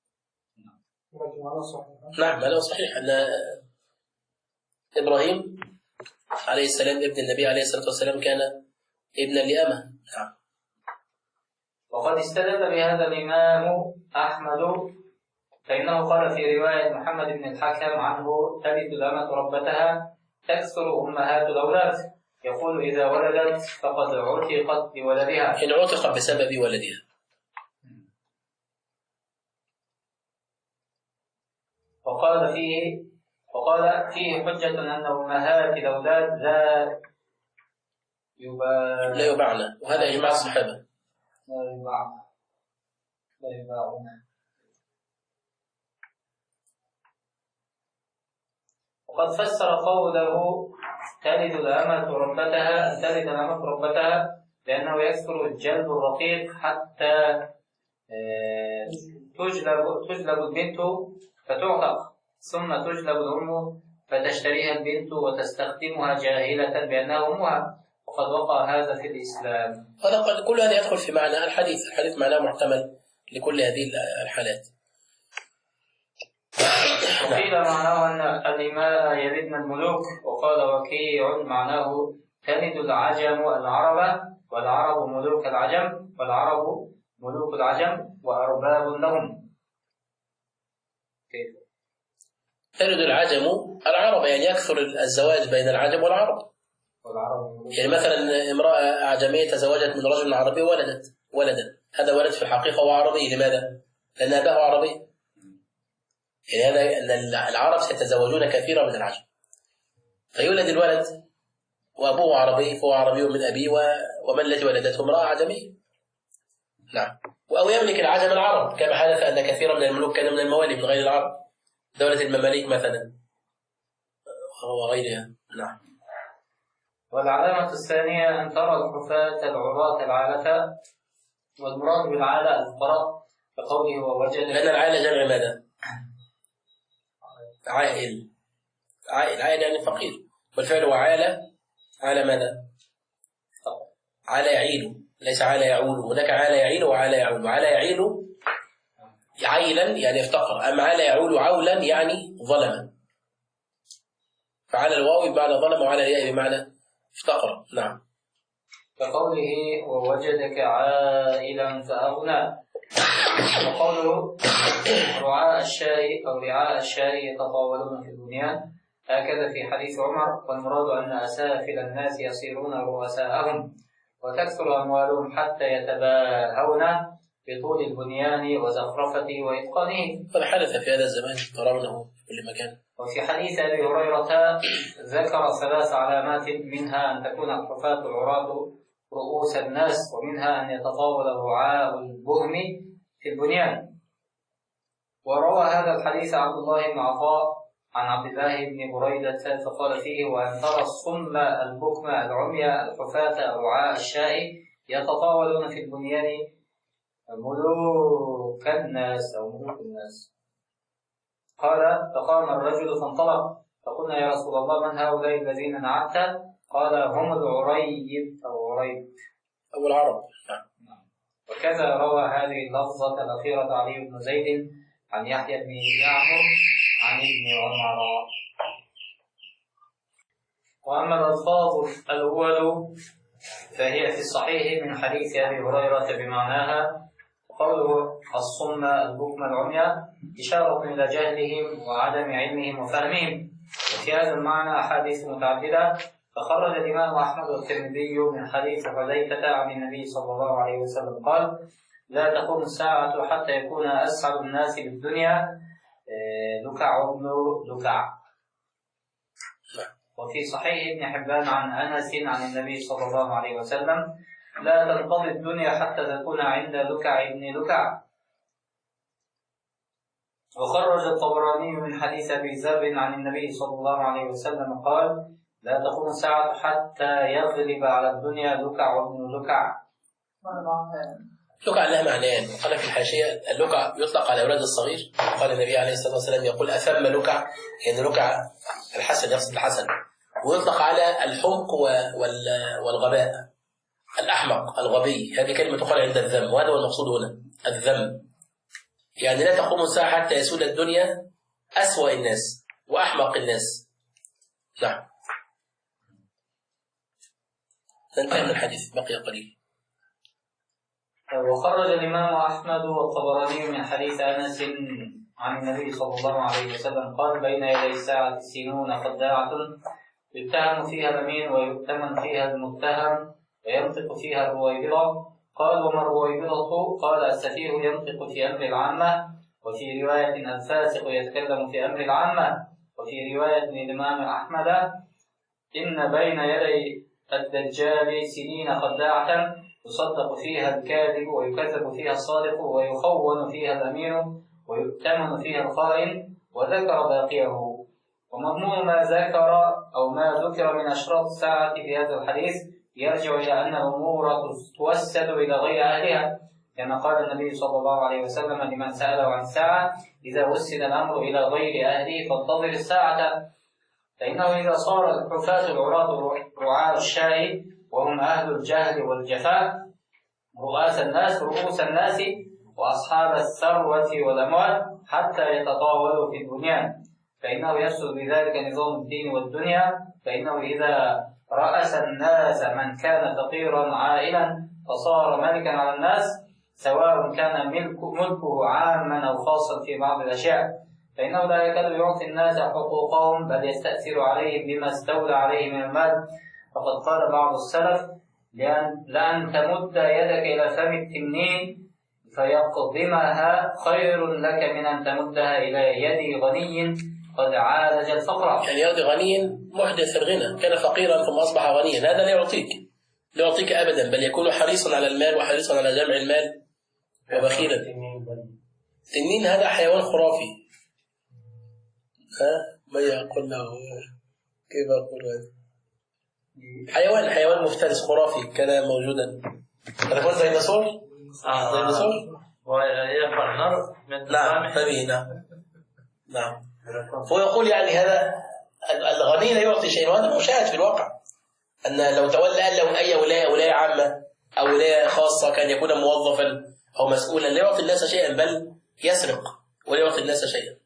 نعم هذا صحيح أن إبراهيم عليه السلام ابن النبي عليه الصلاة والسلام كان ابنا لأمه. نعم. وقد استدل بهذا الإمام أحمد، فإنه قال في رواية محمد بن الحكم عنه تلد الأمة ربتها تكثر أمهات الأولاد، يقول إذا ولدت فقد عتقت بولدها، إن عتق بسبب ولدها. وقال فيه حجة أن أمهات الأولاد لا يباعن، وهذا إجماع الصحابة. لا يباعن. وقد فسر قوله تلد الأمة ربتها لأنه يكثر الجلب الرقيق حتى تجلب البنت فتعتق، ثم تجلب الأم فتشتريها البنت وتستخدمها جاهلة بأنها أمها، وقد وقع هذا في الإسلام. كل هذا يدخل في معنى الحديث معناه محتمل لكل هذه الحالات. وقيل معناه أن الإماء يلدن الملوك، وقال وكيع معناه تلد العجم العرب والعرب ملوك العجم وأرباب لهم. كيف؟ تلد العجم العرب يعني يكثر الزواج بين العجم والعرب. يعني مثلا امرأة أعجمية تزوجت من رجل عربي وولدت ولدا، هذا ولد في الحقيقة هو عربي. لماذا؟ لأن أباه عربي. يعني هذا أن العرب سيتزوجون كثيرا من العجم، فيولد الولد وأبوه عربي فهو عربي من أبيه، ومن التي ولدته امرأة عجمية. نعم. أو يملك العجم العرب كما حدث أن كثيرا من الملوك كانوا من الموالي من غير العرب، دولة المماليك مثلا وغيرها. نعم. والعلامة الثانية أن ترى الحفاة العراة العالة، والمراد بالعالة الفقراء كقوله ووجد، لأن العالة جمع ماذا؟ عائل يعني فقير، والفعل هو عالة ماذا؟ عالة يعيل، ليس عالة يعول. هناك عالة يعيل وعالة يعول. عالة يعيل عيلا يعني افتقر، أما عالة يعول عولا يعني ظلما. فعلى الواو بمعنى ظلم، وعلى الياء بمعنى افتقر. نعم. كقوله ووجدك عائلا فأغنى. وقوله رعاء الشاء يتطاولون في البنيان، هكذا في حديث عمر. والمراد أن أسافل الناس يصيرون رؤساءهم وتكثر أموالهم حتى يتباهون بطول البنيان وزخرفته وإتقانه. هذا حدث في هذا الزمان ترونه في كل مكان. وفي حديث أبي هريرة ذكر 3 علامات، منها أن تكون الحفاة العراة رؤوس الناس، ومنها أن يتطاول رعاء البهم في البنيان. وروى هذا الحديث عبد الله بن عطاء عن عبد الله بن بريدة فقال فيه وأن ترى الصم البكم العمي الحفاة رعاء الشاء يتطاولون في البنيان ملوك الناس. قال فقام الرجل فانطلق، فقلنا يا رسول الله من هؤلاء الذين نعت؟ قال هم العريب أو العرب. كذا روى هذه اللفظة الأخيرة علي بن زيد عن يحيى بن يعمر عن ابن عمر. وأما الألفاظ الأول فهي في الصحيح من حديث أبي هريرة بمعناها، قوله الصم البكم العمي إشارة إلى جهلهم وعدم علمهم وفهمهم. وفي هذا المعنى أحاديث متعددة، فخرج الإمام أحمد والترمذي من حديث حذيفة عن النبي صلى الله عليه وسلم قال: لا تقوم الساعة حتى يكون أسعد الناس بالدنيا لكع بن لكع. وفي صحيح ابن حبان عن أنس عن النبي صلى الله عليه وسلم: لا تنقضي الدنيا حتى تكون عند لكع بن لكع. وخرج الطبراني من حديث أبي ذر عن النبي صلى الله عليه وسلم قال: لا تقوم الساعة حتى يغلب على الدنيا لكع بن لكع. لكع لها معنيان، وقال في الحاشية اللكع يطلق على أولاد الصغير، قال النبي عليه الصلاة والسلام يقول أثم لكع، يعني لكع الحسن يقصد الحسن، ويطلق على الحمق والغباء، الأحمق الغبي، هذه كلمة تقال عند الذم، وهذا هو المقصود هنا الذم، يعني لا تقوم الساعة حتى يسود الدنيا أسوأ الناس وأحمق الناس. نعم، ننتهي من الحديث، بقي قليل. وخرج الإمام أحمد والطبراني من حديث أنس عن النبي صلى الله عليه وسلم قال: بين يدي الساعة سنون خداعة يتهم فيها الأمين ويؤتمن فيها المتهم وينطق فيها الرويبضة. قال: وما الرويبضة؟ قال: السفيه ينطق في أمر العامة، وفي رواية الفاسق يتكلم في أمر العامة، وفي رواية الإمام أحمد: إن بين يدي الدجال سنين خداعة يصدق فيها الكاذب ويكذب فيها الصادق ويخون فيها الأمين ويؤتمن فيها الخائن، وذكر باقيه. ومضمون ما ذكر أو ما ذكر من أشراط الساعة في هذا الحديث يرجع إلى أن الأمور توسد إلى غير أهلها، كما قال النبي صلى الله عليه وسلم لمن سأله عن الساعة: إذا وسد الأمر إلى غير أهله فانتظر الساعة، فإنه إذا صار الحفاة العراة رعاة الشاء وهم أهل الجهل والجفاء رؤوس الناس وأصحاب الثروة والأموال حتى يتطاولوا في الدنيا، فإنه يفسد بذلك نظام الدين والدنيا. فإنه إذا رأس الناس من كان فقيرا عائلا فصار ملكا على الناس، سواء كان ملكه عاما أو خاصا في بعض الأشياء، فإنه لا يكاد يعطي الناس حقوقهم بل يستأثر عليهم بما استولى عليه من المال. فقد قال بعض السلف: لأن تمد يدك إلى فم التنين فيقضمها خير لك من أن تمدها إلى يد غني قد عالج الفقر. يعني يد غني محدث الغنى، كان فقيرا ثم أصبح غنيا، هذا لا يعطيك أبدا، بل يكون حريصا على المال وحريصا على جمع المال وبخيلا. التنين هذا حيوان خرافي، ما يقول له كيف أقول هذا؟ حيوان مفترس خرافي كان موجودا. هذا زي النسور؟ زي النسور؟ ويقع النار من نعم فبينا. نعم، هو يقول يعني هذا الغني لا يعطي شيء، وهذا مشاهد في الواقع، أن لو تولى لو أي ولاية عامة أو ولاية خاصة كان يكون موظفا أو مسؤولا لا يعطي الناس شيئا، بل يسرق ولا يعطي الناس شيئا.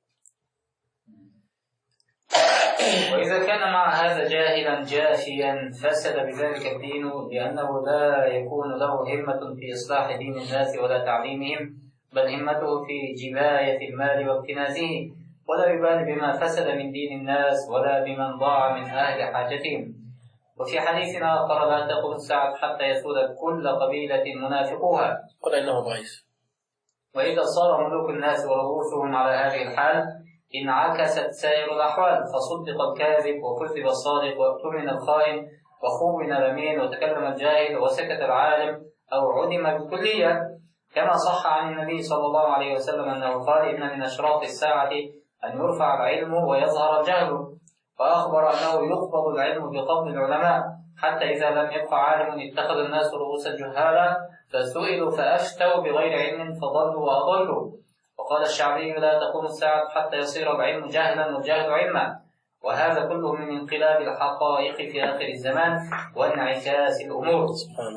وإذا كان مع هذا جاهلا جافيا فسد بذلك الدين، لأنه لا يكون له همة في إصلاح دين الناس ولا تعليمهم، بل همته في جباية المال واكتنازه، ولا يبالي بما فسد من دين الناس ولا بمن ضاع من أهل حاجتهم. وفي حديث آخر: لا تقوم الساعة حتى يسود كل قبيلة منافقوها. قل إنه ضعيف. وإذا صار ملوك الناس ورؤوسهم على هذه الحال انعكست سائر الأحوال، فصدق الكاذب وكذب الصادق واؤتمن الخائن وخون الأمين وتكلم الجاهل وسكت العالم أو عدم بالكلية، كما صح عن النبي صلى الله عليه وسلم أنه قال: إن من أشراط الساعة أن يرفع العلم ويظهر الجهل، وأخبر أنه يقبض العلم بقبض العلماء، حتى إذا لم يبق عالم اتخذ الناس رؤوسا جهالا فسئلوا فأفتوا بغير علم فضلوا وأضلوا. وقال الشعبي: لا تقوم الساعة حتى يصير العلم جهلا والجهل علما، وهذا كله من انقلاب الحقائق في آخر الزمان وانعكاس الأمور. سبحان الله.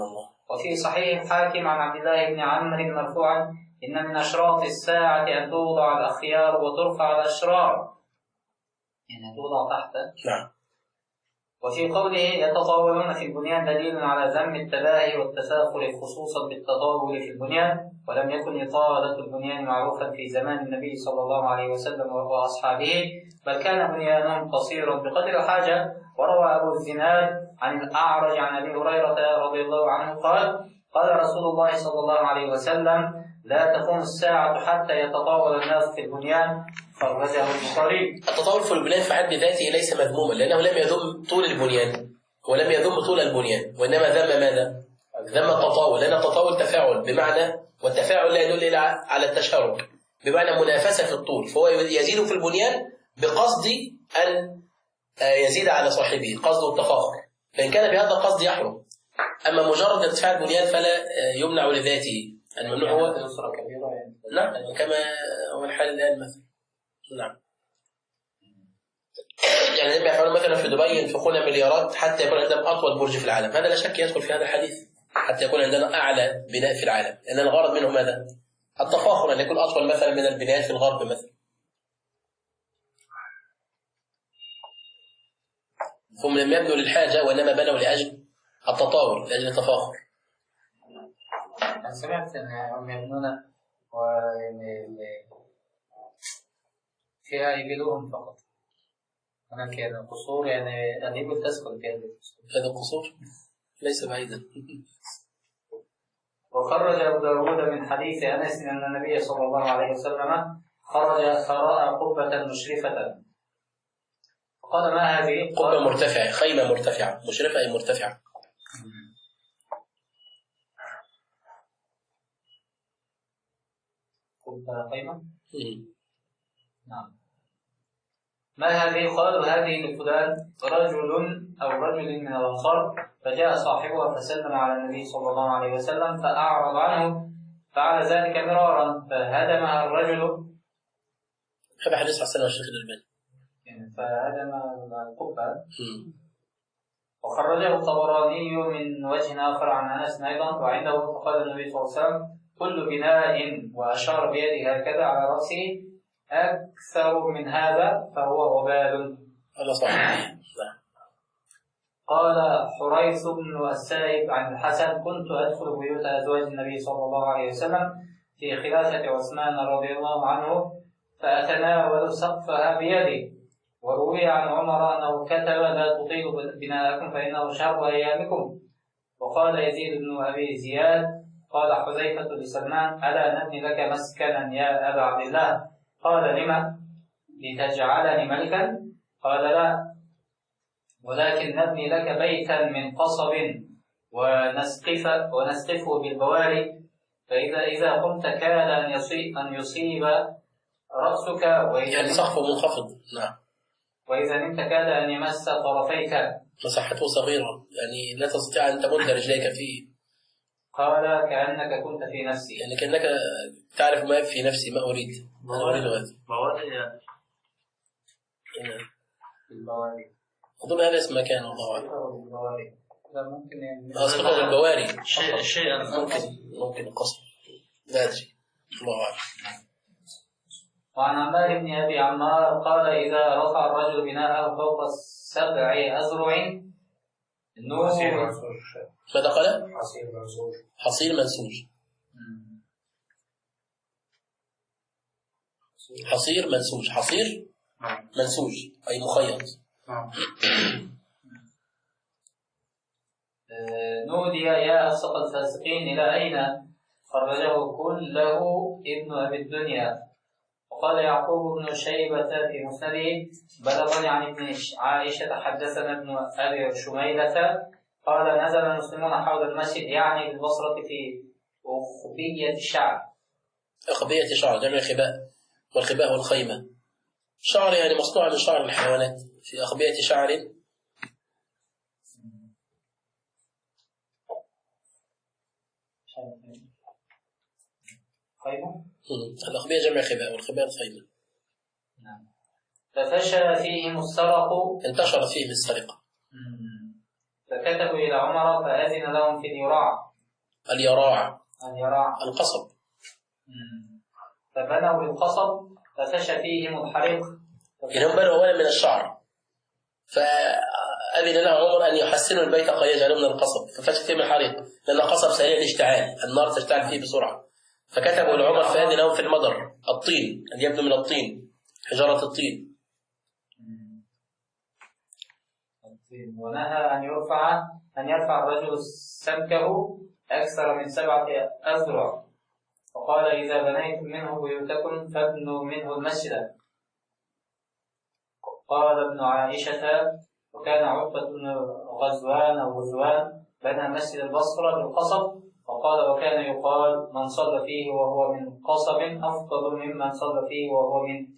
وفي صحيح الحاكم عن عبد الله بن عمرو مرفوعا: إن من أشراط الساعة أن توضع الأخيار وترفع الأشرار، يعني توضع تحت. نعم. وفي قوله يتطاولون في البنيان دليل على ذم التباهي والتفاخر خصوصا بالتطاول في البنيان، ولم يكن إطالة البنيان معروفا في زمان النبي صلى الله عليه وسلم وأصحابه، بل كان بنيانهم قصيرا بقدر الحاجة. وروى أبو الزناد عن الأعرج عن أبي هريرة رضي الله عنه قال: قال رسول الله صلى الله عليه وسلم: لا تقوم الساعة حتى يتطاول الناس في البنيان. خرجه البخاري. التطاول في البنيان في حد ذاته ليس مذموما، لأنه لم يذم طول البنيان ولم يذم طول البنيان، وإنما ذم ماذا؟ ذم التطاول، لأن التطاول تفاعل بمعنى، والتفاعل لا يدل إلا على التشارك، بمعنى منافسة في الطول، فهو يزيد في البنيان بقصد أن يزيد على صاحبه، قصد التفاخر، فإن كان بهذا القصد يحرم. أما مجرد ارتفاع البنيان فلا يمنع لذاته، الممنوع هو نعم كما هو الحال الآن مثلا. نعم. يعني لما يفعلون مثلا في دبي ينفقون مليارات حتى يكون عندهم أطول برج في العالم، هذا لا شك يدخل في هذا الحديث، حتى يكون عندنا أعلى بناء في العالم، لأن الغرض منه ماذا؟ التفاخر، أن يكون أطول مثلا من البنايات في الغرب مثلا. هم لم يبنوا للحاجة وإنما بنوا لأجل التطاول، لأجل التفاخر. أنا سمعت أن هم يبنون فيها يبيلوهم فقط، هناك يعني قصور، يعني الإبل تسكن في هذا القصور ليس بعيدا. وخرج أبو داود من حديث أنس أن النبي صلى الله عليه وسلم خرج فراء قبة مشرفة، قال: ما هذه؟ قبة مرتفعة، خيمة مرتفعة، مشرفة أي مرتفعة. قبة خيمة؟ نعم. ما هذه؟ قالوا: هذه لفلان رجل من الأنصار، فجاء صاحبها فسلم على النبي صلى الله عليه وسلم فأعرض عنه، فعل ذلك مرارا فهدمها الرجل. هذا حديث حسن الشيخ الألباني. فهدم القبة. وخرجه الطبراني من وجه آخر عن أنس أيضا، وعنده فقال النبي صلى الله عليه وسلم: كل بناء، وأشار بيده هكذا على رأسه، أكثر من هذا فهو وبال. هذا صحيح. قال حريث بن السائب عن الحسن: كنت أدخل بيوت أزواج النبي صلى الله عليه وسلم في خلافة عثمان رضي الله عنه فأتناول سقفها بيدي. وروي عن عمر أنه كتب: لا تطيلوا بناءكم فإنه شر أيامكم. وقال يزيد بن أبي زياد: قال حذيفة لسلمان: ألا نبني لك مسكنا يا أبا عبد الله؟ قال: لما؟ لتجعلني ملكا؟ قال: لا، ولكن نبني لك بيتا من قصب ونسقفه بالبواري، فإذا قمت كاد أن يصيب رأسك، يعني سقفه منخفض. نعم. وإذا نمت كاد أن يمس طرفيك. مساحته صغيرة، يعني لا تستطيع أن تمد رجليك فيه. قال: كأنك كنت في نفسي، يعني كأنك تعرف ما في نفسي، ما أريد، أنا أريد هذا. بواري يعني. البواري أظن هذا اسم مكان، الله أعلم. ممكن يعني أسقطه بالبواري. شيء ممكن قصر، لا أدري، الله أعلم. وعن عمار بن أبي عمار قال: إذا رفع الرجل بناءه فوق 7 أذرع ماذا قال؟ حصير منسوج. حصير منسوج، حصير منسوج أي مخيط. نودي يا أفسق الفاسقين إلى أين؟ خرجه كله ابن أبي الدنيا. وقال يعقوب بن شيبة في مسنده: بلغني عن ابن عائشة حدثنا ابن أبي شميلة قال: نزل المسلمون حول المسجد، يعني بالبصرة، في أخبية الشعر. أخبية شعر جمع خباء، والخباء هو الخيمة. شعر يعني مصنوع من شعر الحيوانات، في أخبية شعر. خيمة؟ الأخبية جمع خباء، والخباء الخيمة. نعم. ففشى فيهم السرق، انتشرت فيهم السرقة. فكتبوا إلى عمر فأذن لهم في اليراع، اليراع القصب. القصب. فبنوا بالقصب ففشى فيهم الحريق. يعني هم بنوا أولا من الشعر، فأذن له عمر أن يحسنوا البيت قد يجعلوا من القصب، ففشى فيهم الحريق لأن القصب سريع الاشتعال، النار تشتعل فيه بسرعة. فكتبوا لعمر فأذن لهم في المضر، الطين اللي يبدو من الطين، حجارة الطين. ونهى أن يرفع الرجل سمكه أكثر من 7 أذرع، وقال إذا بنيتم منه بيوتكم فابنوا منه المسجد. قال ابن عائشة وكان عقبة بن غزوان بنى مسجد البصرة بالقصب، وقال وكان يقال من صلى فيه وهو من قصب أفضل ممن صلى فيه وهو من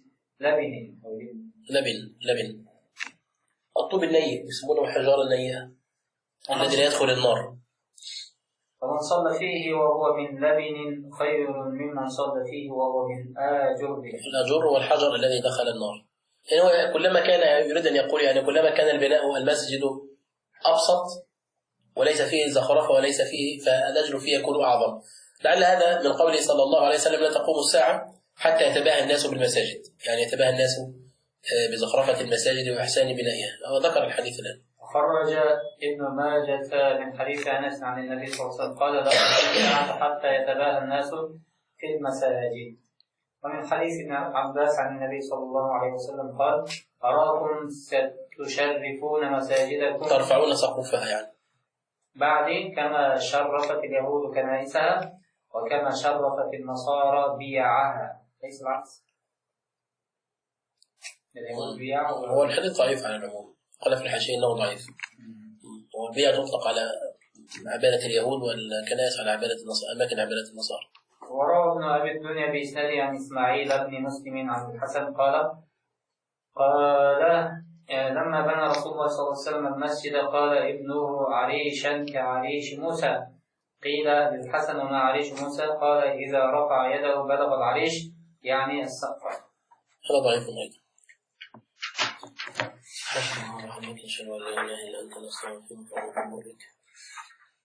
لبن الطوب النيء يسمونه حجارة النيئة الذي لا يدخل النار. فمن صلى فيه وهو من لبن خير ممن صلى فيه وهو من آجر. الأجر هو الحجر الذي دخل النار. يعني هو كلما كان يريد أن يقول يعني كلما كان البناء المسجد أبسط وليس فيه زخرفة وليس فيه، فالأجر فيه يكون أعظم. لعل هذا من قوله صلى الله عليه وسلم لا تقوم الساعة حتى يتباهى الناس بالمساجد، يعني يتباهى الناس بزخرفة المساجد وإحسان بنائها. هو ذكر الحديث الآن. خرج ابن ماجة من حديث أنس عن النبي صلى الله عليه وسلم قال لا تقوم الساعة حتى يتباهى الناس في المساجد. ومن حديث ابن عباس عن النبي صلى الله عليه وسلم قال أراكم ستشرفون مساجدكم ترفعون سقوفها يعني بعد كما شرفت اليهود كنائسها وكما شرفت النصارى بيعها، ليس العكس. هو الحديث ضعيف على العموم، قال في الحاشية أنه ضعيف. والبيع تطلق على عبادة اليهود والكنائس على أماكن عبادة النصارى. وروى ابن أبي الدنيا بإسناده عن إسماعيل بن مسلم عن الحسن قال لما بنى رسول الله صلى الله عليه وسلم المسجد قال ابنه عريشا كعريش موسى. قيل للحسن وما عريش موسى؟ قال إذا رفع يده بلغ العريش، يعني السقف. هذا ضعيف أيضا. أشهد أن لا إله إلا أنت نستغفرك ونتوب إليك.